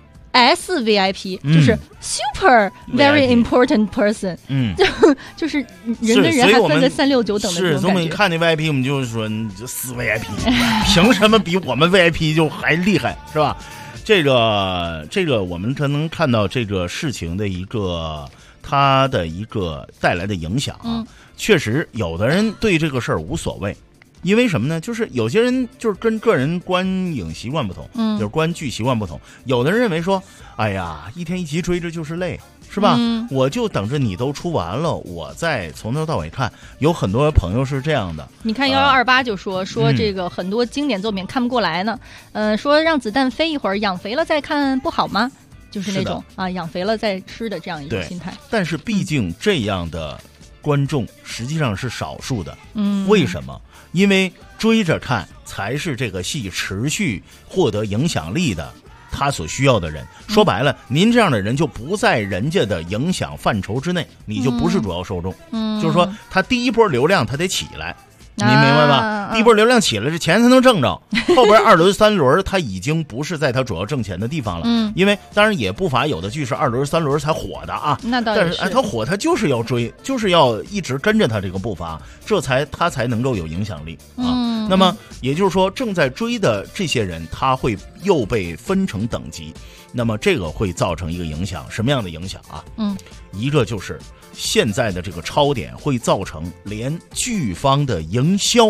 SVIP， 就是 Super Very Important Person， 就是人跟人还分个3、6、9等的这种感觉。 是，所以我们看那 VIP， 我们就说你这死 VIP， 凭什么比我们 VIP 就还厉害，是吧？这个我们可能看到这个事情的它的一个带来的影响啊，确实有的人对这个事儿无所谓。因为什么呢？就是有些人就是跟个人观影习惯不同，就是观剧习惯不同。有的人认为说，哎呀，一天一集追着就是累，是吧？我就等着你都出完了，我再从头到尾看。有很多朋友是这样的。 你看1128就说这个很多经典作品看不过来呢，说让子弹飞一会儿，养肥了再看不好吗？就是那种养肥了再吃的这样一种心态。 但是毕竟这样的观众实际上是少数的。为什么？因为追着看才是这个戏持续获得影响力的他所需要的人。说白了，您这样的人就不在人家的影响范畴之内，你就不是主要受众。就是说他第一波流量他得起来， 你明白吧？第一波流量起来，这钱才能挣着，后边2轮3轮它已经不是在它主要挣钱的地方了。因为当然也不乏有的剧是2轮3轮才火的啊。 那倒但是它火，它就是要追，就是要一直跟着它这个步伐，它才能够有影响力啊。那么也就是说，正在追的这些人，他会又被分成等级，那么这个会造成一个影响，什么样的影响啊？一个就是现在的这个超点会造成连剧方的营销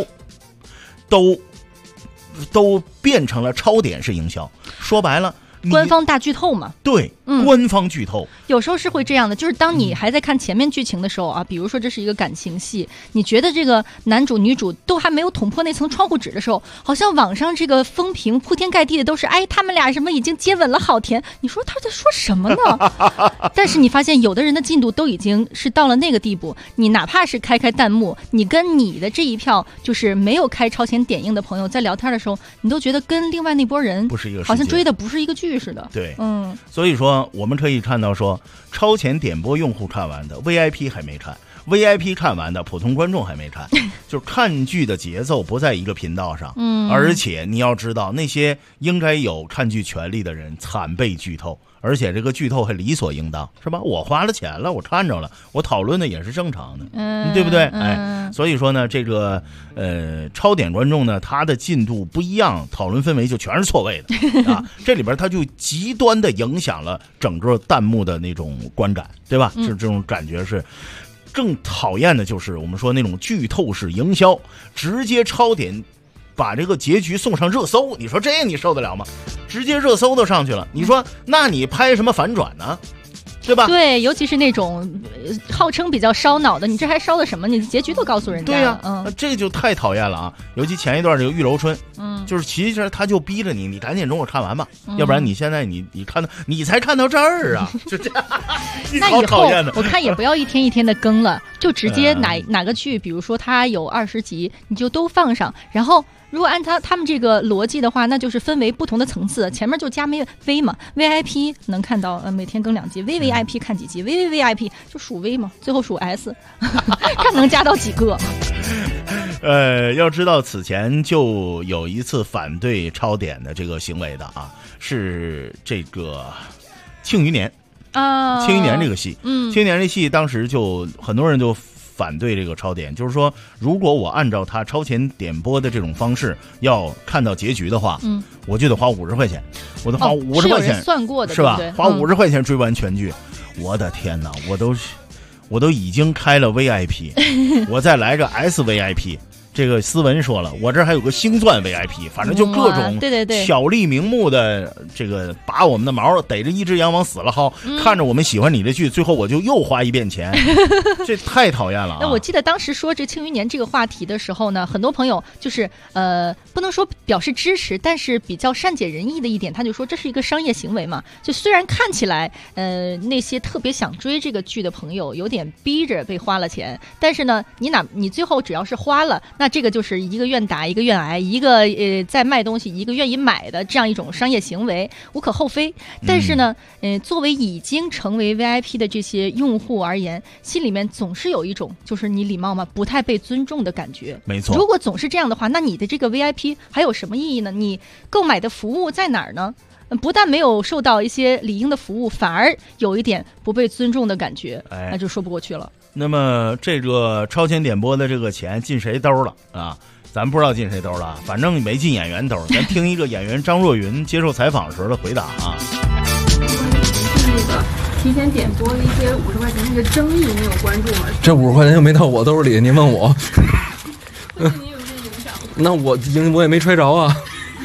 都变成了超点式营销，说白了。 官方大剧透嘛， 对，官方剧透有时候是会这样的，就是当你还在看前面剧情的时候啊，比如说这是一个感情戏，你觉得这个男主女主都还没有捅破那层窗户纸的时候，好像网上这个风评铺天盖地的都是他们俩什么已经接吻了，好甜，你说他在说什么呢？但是你发现有的人的进度都已经是到了那个地步，你哪怕是开弹幕，你跟你的这一票就是没有开超前点映的朋友在聊天的时候，你都觉得跟另外那波人不是一个世界， 好像追的不是一个剧似的。 对，所以说我们可以看到说，超前点播用户看完的 VIP 还没看，VIP 看完的普通观众还没看，就是看剧的节奏不在一个频道上。而且你要知道，那些应该有看剧权利的人惨被剧透，而且这个剧透还理所应当，是吧？我花了钱了，我看着了，我讨论的也是正常的，对不对？所以说呢，这个超点观众呢，他的进度不一样，讨论氛围就全是错位的啊。这里边他就极端的影响了整个弹幕的那种观感，对吧？这种感觉是。更讨厌的就是我们说那种剧透式营销，直接超点把这个结局送上热搜，你说这你受得了吗？直接热搜都上去了，你说那你拍什么反转呢？对吧？ 对，尤其是那种号称比较烧脑的，你这还烧的什么？你结局都告诉人家了。 对呀，这就太讨厌了啊！尤其前一段这个玉楼春，就是其实他就逼着你赶紧中午看完吧，要不然你现在你看到你才看到这儿啊，就这样。 那以后我看也不要一天一天的更了，就直接哪个剧，比如说它有20集，你就都放上，然后。如果按他们这个逻辑的话，那就是分为不同的层次，前面就加V 嘛 ，VIP 能看到每天更2集，VVIP 看几集，VVVIP 就数 V 嘛，最后数 S， 看能加到几个。 要知道此前就有一次反对超点的这个行为的啊，是这个《庆余年》啊，《庆余年》这个戏，《庆余年》这戏当时就很多人就。反对这个超点，就是说，如果我按照他超前点播的这种方式要看到结局的话，我就得花50块钱，我得花50块钱， 算过的是吧？花50块钱追完全剧，我的天哪，我都已经开了 VIP， 我再来个 SVIP。这个思文说了，我这还有个星钻 VIP， 反正就各种巧立名目的这个把我们的毛逮着一只羊往死了薅，看着我们喜欢你的剧，最后我就又花一遍钱，这太讨厌了啊！ 那我记得当时说这庆余年这个话题的时候呢，很多朋友就是不能说表示支持，但是比较善解人意的一点，他就说这是一个商业行为嘛，就虽然看起来那些特别想追这个剧的朋友有点逼着被花了钱，但是呢你最后只要是花了，那这个就是一个愿打一个愿挨，一个在卖东西，一个愿意买的这样一种商业行为，无可厚非。但是呢，作为已经成为 VIP 的这些用户而言，心里面总是有一种就是你礼貌吗？不太被尊重的感觉。 没错。 如果总是这样的话，那你的这个 VIP 还有什么意义呢？你购买的服务在哪儿呢？不但没有受到一些理应的服务，反而有一点不被尊重的感觉，那就说不过去了。 那么这个超前点播的这个钱进谁兜了啊？咱不知道进谁兜了，反正没进演员兜。咱听一个演员张若昀接受采访时的回答啊。 那个提前点播的一些50块钱那个争议，你有关注吗？ 这50块钱又没到我兜里，您问我。 对你有些影响？ 那我也没揣着啊。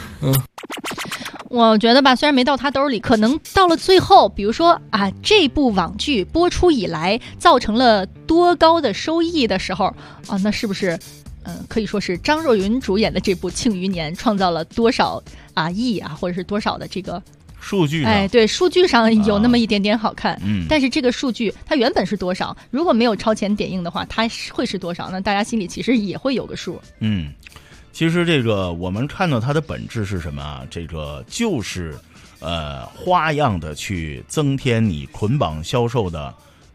我觉得吧，虽然没到他兜里，可能到了最后，比如说啊，这部网剧播出以来造成了多高的收益的时候啊，那是不是可以说是张若昀主演的这部《庆余年》创造了多少亿啊，或者是多少的这个数据？ 对，数据上有那么一点点好看，但是这个数据它原本是多少？如果没有超前点映的话，它会是多少？那大家心里其实也会有个数。 其实这个我们看到它的本质是什么啊？这个就是花样的去增添你捆绑销售的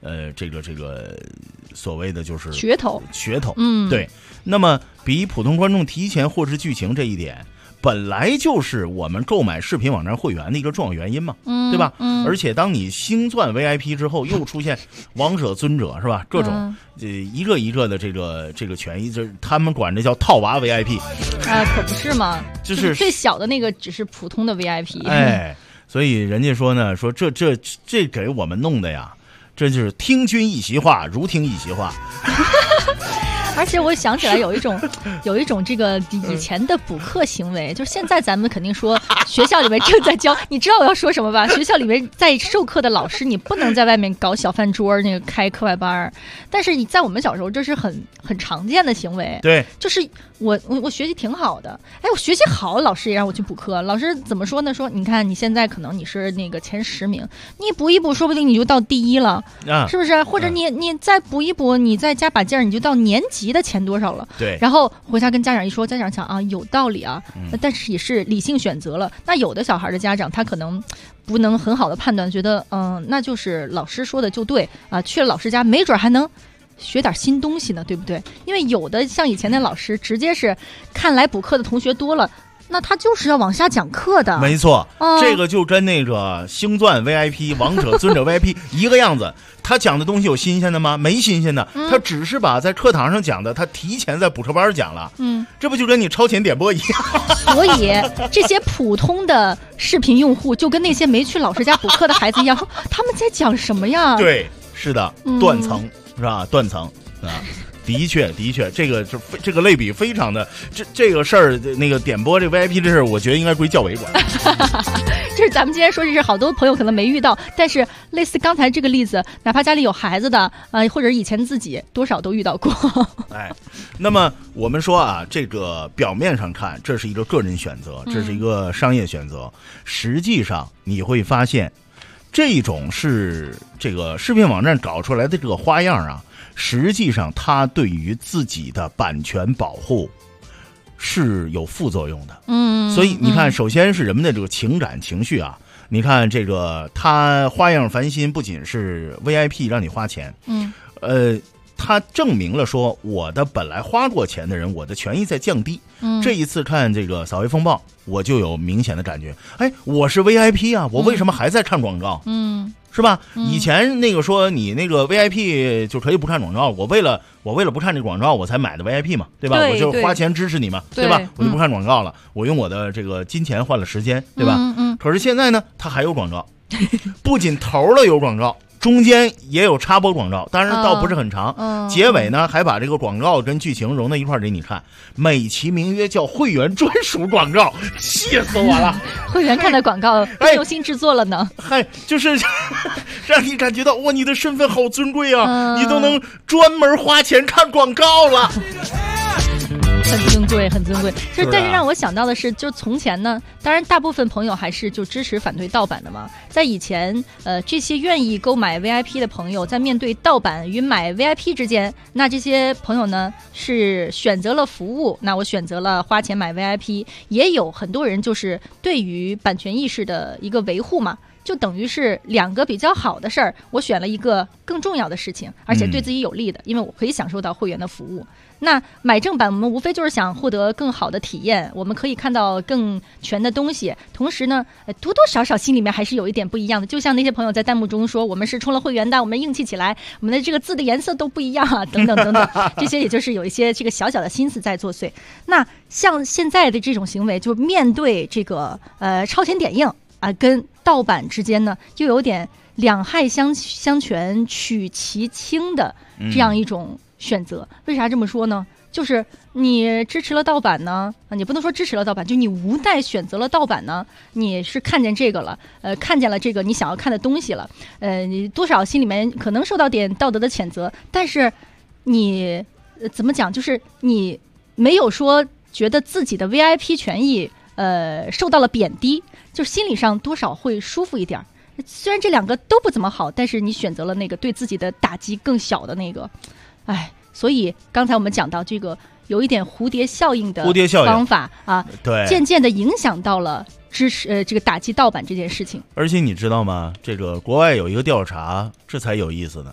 这个所谓的就是噱头， 对。那么比普通观众提前获知剧情这一点，本来就是我们购买视频网站会员的一个重要原因嘛，对吧？而且当你星钻 VIP 之后，又出现王者、尊者，是吧？各种一个一个的这个权益，这他们管这叫套娃 VIP 啊，可不是嘛， 就是最小的那个只是普通的 VIP， 哎，所以人家说呢，说这给我们弄的呀，这就是听君一席话，如听一席话。 而且我想起来有一种这个以前的补课行为，就是现在咱们肯定说学校里面正在教，你知道我要说什么吧？学校里面在授课的老师，你不能在外面搞小饭桌那个开课外班，但是你在我们小时候这是很常见的行为。 对， 就是我学习挺好的，哎，我学习好，老师也让我去补课。老师怎么说呢？说你看你现在可能你是那个前10名，你补一补，说不定你就到第1了，是不是？或者你再补一补，你再加把劲儿，你就到年级的前多少了？ 对。 然后回家跟家长一说，家长想啊，有道理啊，但是也是理性选择了。那有的小孩的家长他可能不能很好的判断，觉得那就是老师说的就对啊，去了老师家没准还能学点新东西呢，对不对？因为有的像以前的老师，直接是看来补课的同学多了，那他就是要往下讲课的。 没错，这个就跟那个星钻 VIP、王者、尊者 VIP 一个样子。他讲的东西有新鲜的吗？没新鲜的，他只是把在课堂上讲的，他提前在补课班讲了。这不就跟你超前点播一样？ 所以这些普通的视频用户，就跟那些没去老师家补课的孩子一样，他们在讲什么呀？ 对，是的，断层。是吧？断层啊，的确，这个类比非常的，这个事儿，那个点播这 VIP 这事儿，我觉得应该归教委管。 就是咱们今天说这是好多朋友可能没遇到，但是类似刚才这个例子，哪怕家里有孩子的或者以前自己多少都遇到过。 哎，那么我们说啊，这个表面上看这是一个个人选择，这是一个商业选择，实际上你会发现。这种是这个视频网站搞出来的这个花样啊，实际上它对于自己的版权保护是有副作用的。所以你看，首先是人们的这个情感情绪啊，你看这个它花样翻新，不仅是 VIP 让你花钱，它证明了说我的本来花过钱的人，我的权益在降低。这一次看这个扫黑风暴，我就有明显的感觉，哎，我是 VIP 啊，我为什么还在看广告？是吧？以前那个说你那个 VIP 就可以不看广告，我为了不看这广告，我才买的 VIP 嘛，对吧？我就花钱支持你嘛，对吧？我就不看广告了，我用我的这个金钱换了时间，对吧？可是现在呢，它还有广告，不仅头了有广告。中间也有插播广告，当然倒不是很长。结尾呢，还把这个广告跟剧情融在一块儿给你看，美其名曰叫会员专属广告，气死我了！ 会员看的广告更用心制作了呢。 就是让你感觉到哇，你的身份好尊贵啊，你都能专门花钱看广告了。 很尊贵，很尊贵。就但是让我想到的是，就从前呢，当然大部分朋友还是就支持反对盗版的嘛。在以前，这些愿意购买 VIP 的朋友，在面对盗版与买 VIP 之间，那这些朋友呢是选择了服务，那我选择了花钱买 VIP。也有很多人就是对于版权意识的一个维护嘛。就等于是两个比较好的事儿，我选了一个更重要的事情，而且对自己有利的，因为我可以享受到会员的服务。那买正版，我们无非就是想获得更好的体验，我们可以看到更全的东西，同时呢，多多少少心里面还是有一点不一样的。就像那些朋友在弹幕中说，我们是充了会员的，我们硬气起来，我们的这个字的颜色都不一样啊，等等等等，这些也就是有一些这个小小的心思在作祟。那像现在的这种行为，就面对这个超前点映啊，跟盗版之间呢，又有点两害相权取其轻的这样一种选择。为啥这么说呢？就是你支持了盗版呢，你不能说支持了盗版，就你无奈选择了盗版呢，你是看见这个了，看见了这个你想要看的东西了，你多少心里面可能受到点道德的谴责，但是你怎么讲，就是你没有说觉得自己的 VIP 权益受到了贬低，就心理上多少会舒服一点。虽然这两个都不怎么好，但是你选择了那个对自己的打击更小的那个，哎，所以刚才我们讲到这个有一点蝴蝶效应的方法啊， 对， 渐渐的影响到了支持这个打击盗版这件事情。 而且你知道吗？这个国外有一个调查，这才有意思呢。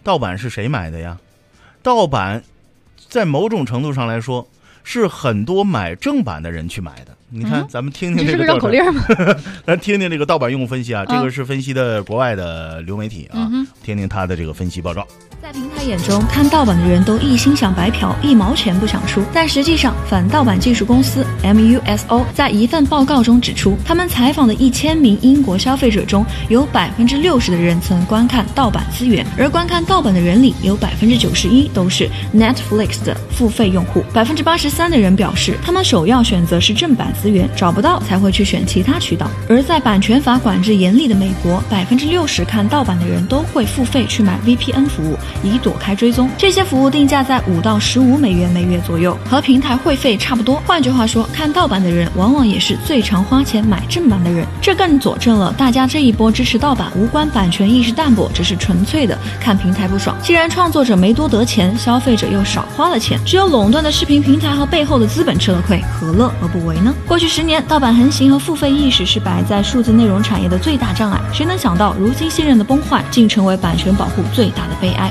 盗版是谁买的呀？盗版在某种程度上来说是很多买正版的人去买的。你看，咱们听听这个绕口令吗？ 咱听听这个盗版用户分析啊，这个是分析的国外的流媒体啊，听听他的这个分析报告。 在平台眼中，看盗版的人都一心想白嫖，1毛钱不想输。但实际上，反盗版技术公司 MUSO 在一份报告中指出，他们采访的1000名英国消费者中，有60%的人曾观看盗版资源，而观看盗版的人里，有91%都是 Netflix 的付费用户。83%的人表示，他们首要选择是正版资源，找不到才会去选其他渠道。而在版权法管制严厉的美国，60%看盗版的人都会付费去买 VPN 服务，以躲开追踪。这些服务定价在$5到15每月左右，和平台会费差不多。换句话说，看盗版的人往往也是最常花钱买正版的人。这更佐证了大家这一波支持盗版无关版权意识淡薄，只是纯粹的看平台不爽。既然创作者没多得钱，消费者又少花了钱，只有垄断的视频平台和背后的资本吃了亏，何乐而不为呢？过去10年，盗版横行和付费意识是摆在数字内容产业的最大障碍。谁能想到，如今信任的崩坏，竟成为版权保护最大的悲哀。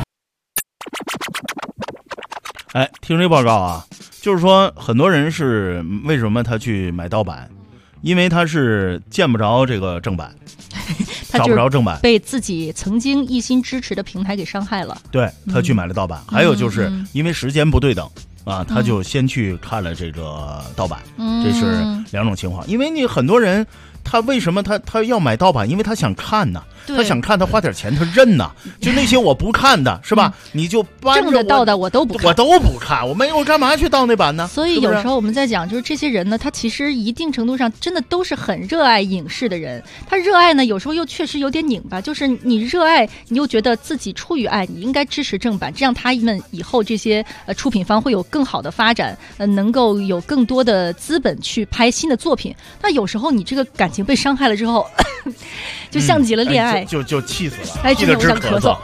听这报告啊，就是说很多人是为什么他去买盗版，因为他是见不着这个正版，找不着正版， 被自己曾经一心支持的平台给伤害了。 对，他去买了盗版。还有就是因为时间不对等啊，他就先去看了这个盗版，这是两种情况。因为你很多人他为什么他要买盗版？因为他想看呢，他想看，他花点钱他认呢。就那些我不看的是吧？你就搬着正的盗的我都不看， 我干嘛去盗那版呢？ 所以有时候我们在讲，就是这些人呢，他其实一定程度上真的都是很热爱影视的人。他热爱呢，有时候又确实有点拧巴，就是你热爱，你又觉得自己出于爱，你应该支持正版，这样他们以后这些出品方会有更好的发展，能够有更多的资本去拍新的作品。那有时候你这个感情被伤害了之后，就像极了恋爱， 就气死了，气得直咳嗽。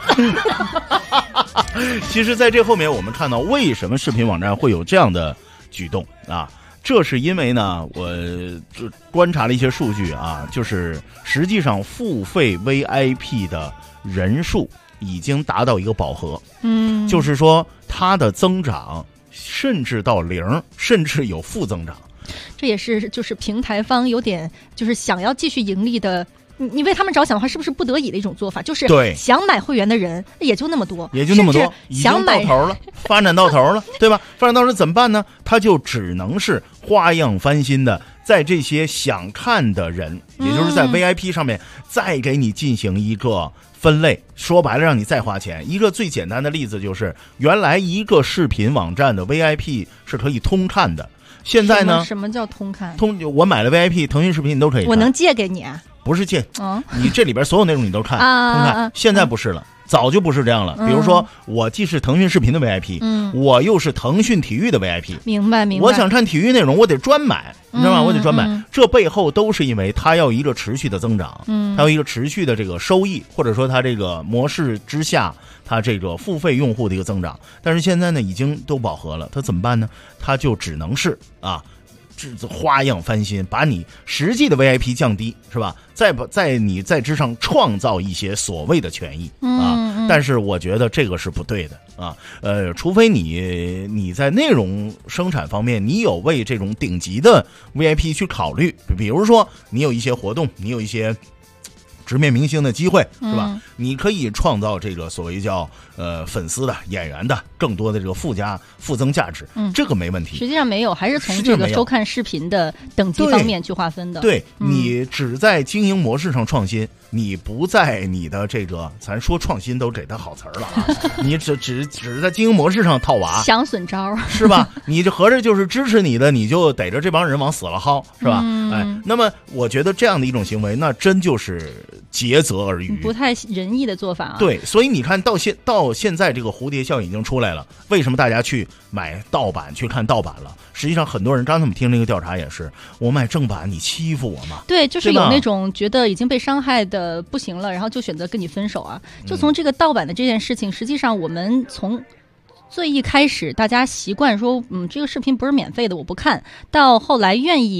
其实在这后面我们看到为什么视频网站会有这样的举动啊，这是因为呢，我就观察了一些数据啊，就是实际上付费 VIP 的人数已经达到一个饱和，就是说它的增长甚至到0，甚至有负增长。 这也是就是平台方有点就是想要继续盈利的，你为他们着想的话，是不是不得已的一种做法？就是想买会员的人也就那么多，已经到头了，发展到头了，对吧？发展到头怎么办呢？他就只能是花样翻新的，在这些想看的人，也就是在 VIP 上面再给你进行一个分类，说白了让你再花钱。一个最简单的例子就是，原来一个视频网站的 VIP 是可以通看的，现在呢？ 什么叫通看？ 我买了 VIP， 腾讯视频你都可以看。 我能借给你啊？ 不是借，你这里边所有内容你都看，通看。现在不是了，早就不是这样了。比如说，我既是腾讯视频的 VIP，我又是腾讯体育的 VIP。 明白。 我想看体育内容，我得专买，你知道吗？我得专买。这背后都是因为它要一个持续的增长，它有一个持续的这个收益，或者说它这个模式之下，它这个付费用户的一个增长。但是现在呢，已经都饱和了，它怎么办呢？它就只能是花样翻新，把你实际的 VIP 降低，是吧？你在之上创造一些所谓的权益啊，但是我觉得这个是不对的啊。除非你在内容生产方面，你有为这种顶级的 VIP 去考虑，比如说你有一些活动，你有一些直面明星的机会，是吧？你可以创造这个所谓叫粉丝的演员的更多的这个附增价值，这个没问题。 实际上没有，还是从这个收看视频的等级方面去划分的。 对，你只在经营模式上创新，你不在你的这个，咱说创新都给他好词儿了啊，你只在经营模式上套娃， 想损招是吧？你这合着就是支持你的，你就逮着这帮人往死了薅，是吧？那么我觉得这样的一种行为，那真就是竭泽而渔， 不太仁义的做法啊。 对，所以你看到现在这个蝴蝶效应已经出来了，为什么大家去买盗版去看盗版了？实际上很多人刚才我们听那个调查也是，我买正版你欺负我嘛？ 对，就是有那种觉得已经被伤害的不行了，然后就选择跟你分手啊。就从这个盗版的这件事情，实际上我们从最一开始大家习惯说这个视频不是免费的我不看，到后来愿意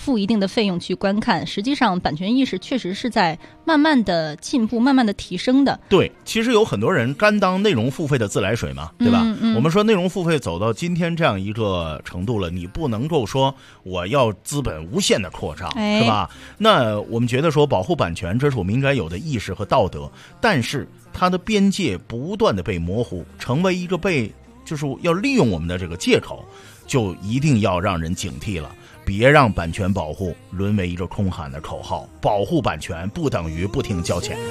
付一定的费用去观看，实际上版权意识确实是在慢慢的进步，慢慢的提升的。 对，其实有很多人甘当内容付费的自来水嘛，对吧？我们说内容付费走到今天这样一个程度了，你不能够说我要资本无限的扩张，是吧？那我们觉得说保护版权，这是我们应该有的意识和道德，但是它的边界不断的被模糊，成为一个就是要利用我们的这个借口，就一定要让人警惕了。别让版权保护沦为一个空喊的口号，保护版权不等于不停交钱。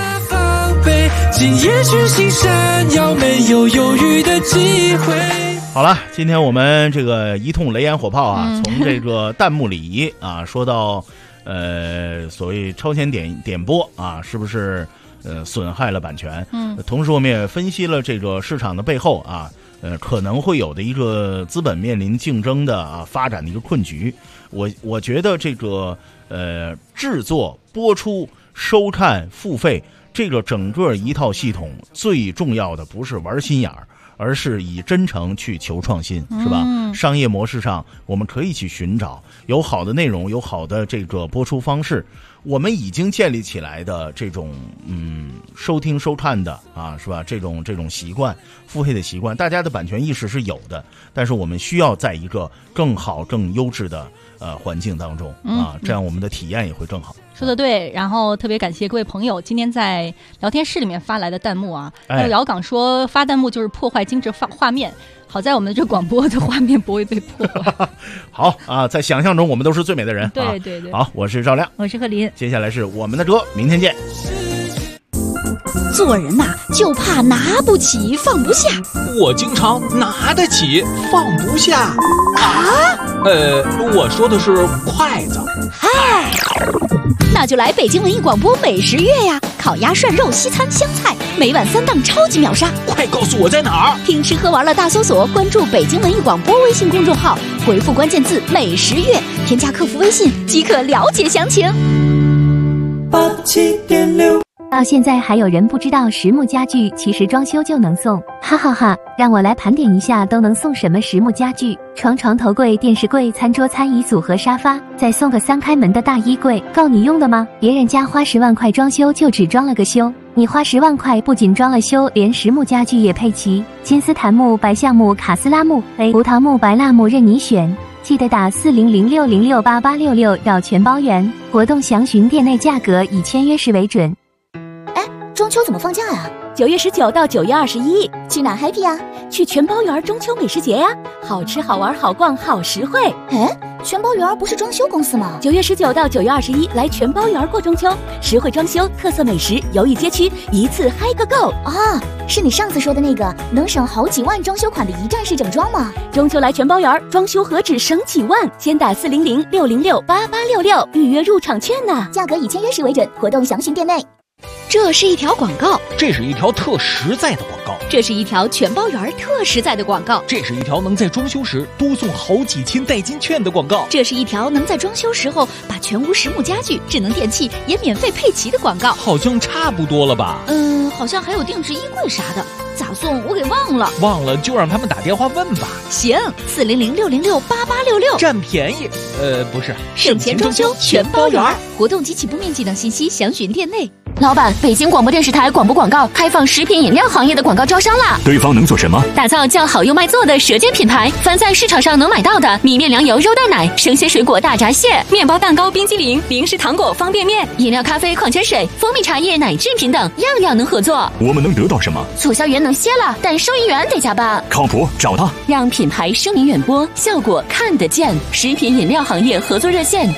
好了，今天我们这个一通雷言火炮啊，从这个弹幕礼仪啊说到所谓超前点播啊，是不是损害了版权？同时我们也分析了这个市场的背后啊。可能会有的一个资本面临竞争的发展的一个困局。我觉得这个制作、播出、收看、付费这个整个一套系统，最重要的不是玩心眼儿，而是以真诚去求创新，是吧？商业模式上我们可以去寻找有好的内容，有好的这个播出方式。我们已经建立起来的这种收听收看的是吧？这种习惯，付费的习惯，大家的版权意识是有的，但是我们需要在一个更好、更优质的环境当中这样我们的体验也会更好。 说的对，然后特别感谢各位朋友今天在聊天室里面发来的弹幕啊。还有姚岗说发弹幕就是破坏精致画面。好在我们这广播的画面不会被破坏。 好啊，在想象中我们都是最美的人。 对对对。 好，我是赵亮， 我是贺林。 接下来是我们的歌，明天见。 做人呐，就怕拿不起放不下。 我经常拿得起放不下啊。 我说的是筷子。 嗨，那就来北京文艺广播美食月呀！烤鸭、涮肉、西餐、湘菜，每晚3档超级秒杀。 快告诉我在哪儿！ 听吃喝玩乐大搜索，关注北京文艺广播微信公众号，回复关键字“美食月”，添加客服微信即可了解详情。 87.6到现在还有人不知道实木家具其实装修就能送，哈哈哈！让我来盘点一下都能送什么实木家具：床、头柜、电视柜、餐桌、餐椅组合、沙发，再送个3开门的大衣柜，够你用的吗？别人家花10万块装修就只装了个修，你花10万块不仅装了修，连实木家具也配齐，金丝檀木、白橡木、卡斯拉木、葡萄木、白蜡木任你选。记得打4006068866绕全包圆，活动详询店内价格，以签约时为准。 中秋怎么放假呀？9月19到9月21，去哪 happy 呀？去全包园中秋美食节呀，好吃好玩好逛好实惠。 全包园不是装修公司吗 ？9月19到9月21，来全包园过中秋，实惠装修，特色美食，犹豫街区，一次嗨个够啊！是你上次说的那个能省好几万装修款的一站式整装吗？ 中秋来全包园，装修何止省几万？先打4006068866预约入场券呢， 价格以签约时为准，活动详询店内。 这是一条广告， 这是一条特实在的广告， 这是一条全包园特实在的广告， 这是一条能在装修时多送好几千代金券的广告， 这是一条能在装修时候把全屋实木家具、智能电器也免费配齐的广告。 好像差不多了吧？ 好像还有定制衣柜啥的，咋送我给忘了。 忘了就让他们打电话问吧。 行，4006068866， 占便宜。不是， 省钱装修全包园，活动及起步面积等信息详询店内。老板，北京广播电视台广播广告开放食品饮料行业的广告招商啦！ 对方能做什么？ 打造叫好又卖座的舌尖品牌，凡在市场上能买到的米面粮油肉蛋奶、生鲜水果大闸蟹、面包蛋糕冰激凌、零食糖果方便面、饮料咖啡矿泉水、蜂蜜茶叶奶制品等，样样能合作。 我们能得到什么？ 促销员能歇了，但收银员得加班。 靠谱，找他， 让品牌声名远播，效果看得见。食品饮料行业合作热线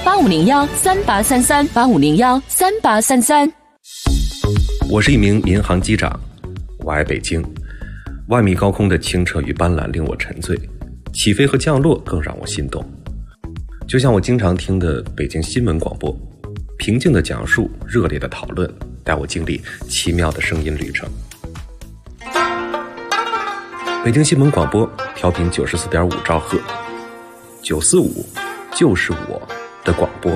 8501383385013833。 我是一名民航机长，我爱北京。万米高空的清澈与斑斓令我沉醉，起飞和降落更让我心动。就像我经常听的北京新闻广播，平静的讲述，热烈的讨论，带我经历奇妙的声音旅程。北京新闻广播调频94.5兆赫，945就是我的广播。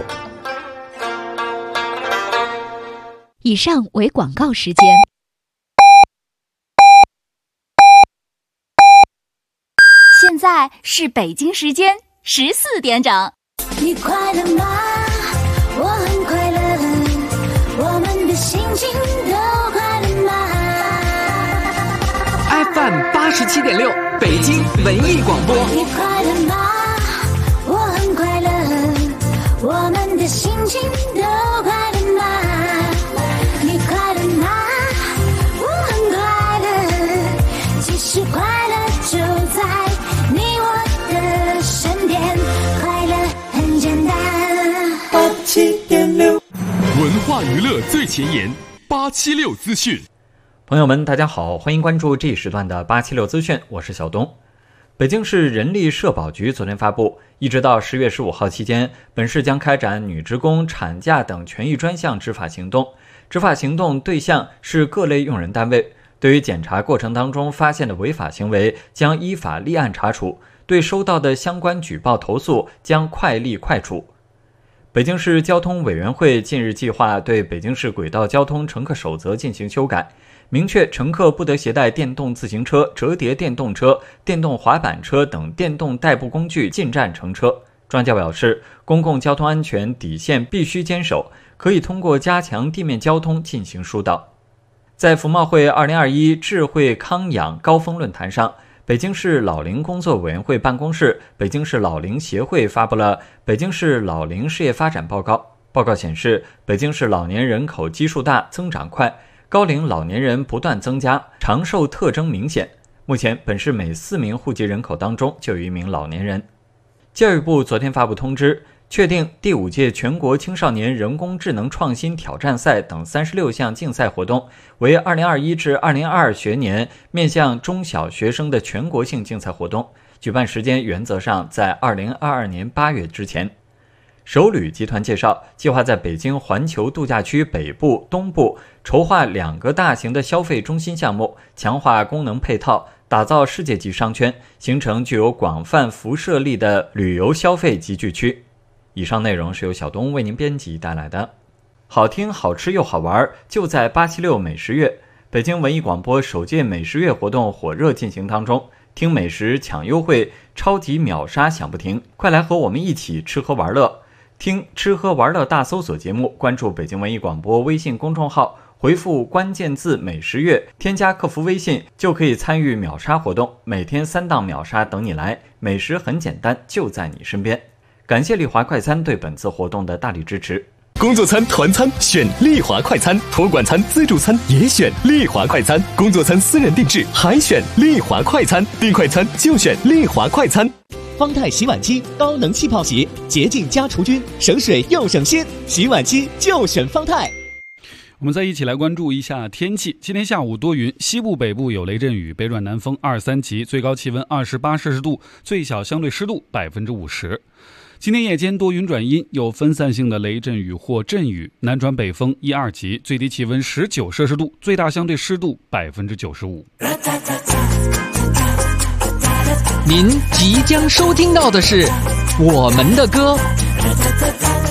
以上为广告时间。 现在是北京时间14点整。 你快乐吗？我很快乐，我们的心情都快乐吗？ FM 87.6，北京文艺广播。 你快乐吗？我很快乐，我们的心情都快乐吗？你快乐吗？我很快乐，其实快乐就在你我的身边，快乐很简单。87.6， 文化娱乐最前沿，876资讯。 朋友们，大家好，欢迎关注这一时段的876资讯，我是小东。北京市人力社保局昨天发布，一直到10月15号期间，本市将开展女职工产假等权益专项执法行动。执法行动对象是各类用人单位，对于检查过程当中发现的违法行为，将依法立案查处；对收到的相关举报投诉，将快立快处。北京市交通委员会近日计划对北京市轨道交通乘客守则进行修改，明确乘客不得携带电动自行车、折叠电动车、电动滑板车等电动代步工具进站乘车。专家表示，公共交通安全底线必须坚守，可以通过加强地面交通进行疏导。在服贸会2021智慧康养高峰论坛上，北京市老龄工作委员会办公室、北京市老龄协会发布了《北京市老龄事业发展报告》。报告显示，北京市老年人口基数大、增长快，高龄老年人不断增加，长寿特征明显。目前，本市每4名户籍人口当中就有1名老年人。教育部昨天发布通知，确定第5届全国青少年人工智能创新挑战赛等36项竞赛活动为2021至2022学年面向中小学生的全国性竞赛活动，举办时间原则上在2022年8月之前。首旅集团介绍，计划在北京环球度假区北部、东部筹划2个大型的消费中心项目，强化功能配套，打造世界级商圈，形成具有广泛辐射力的旅游消费集聚区。以上内容是由小东为您编辑带来的。好听、好吃又好玩，就在876美食月。北京文艺广播首届美食月活动火热进行当中，听美食抢优惠，超级秒杀响不停，快来和我们一起吃喝玩乐。听吃喝玩乐大搜索节目，关注北京文艺广播微信公众号，回复关键字美食月，添加客服微信就可以参与秒杀活动，每天3档秒杀等你来，美食很简单，就在你身边。感谢丽华快餐对本次活动的大力支持。 工作餐、团餐选丽华快餐，托管餐、自助餐也选丽华快餐，工作餐私人定制还选丽华快餐，订快餐就选丽华快餐。 方太洗碗机高能气泡洗，洁净加除菌，省水又省心，洗碗机就选方太。 我们再一起来关注一下天气。今天下午多云，西部北部有雷阵雨，北转南风2、3级，最高气温28摄氏度，最小相对湿度50%。今天夜间多云转阴，有分散性的雷阵雨或阵雨，南转北风1、2级，最低气温19摄氏度，最大相对湿度95%。 您即将收听到的是我们的歌。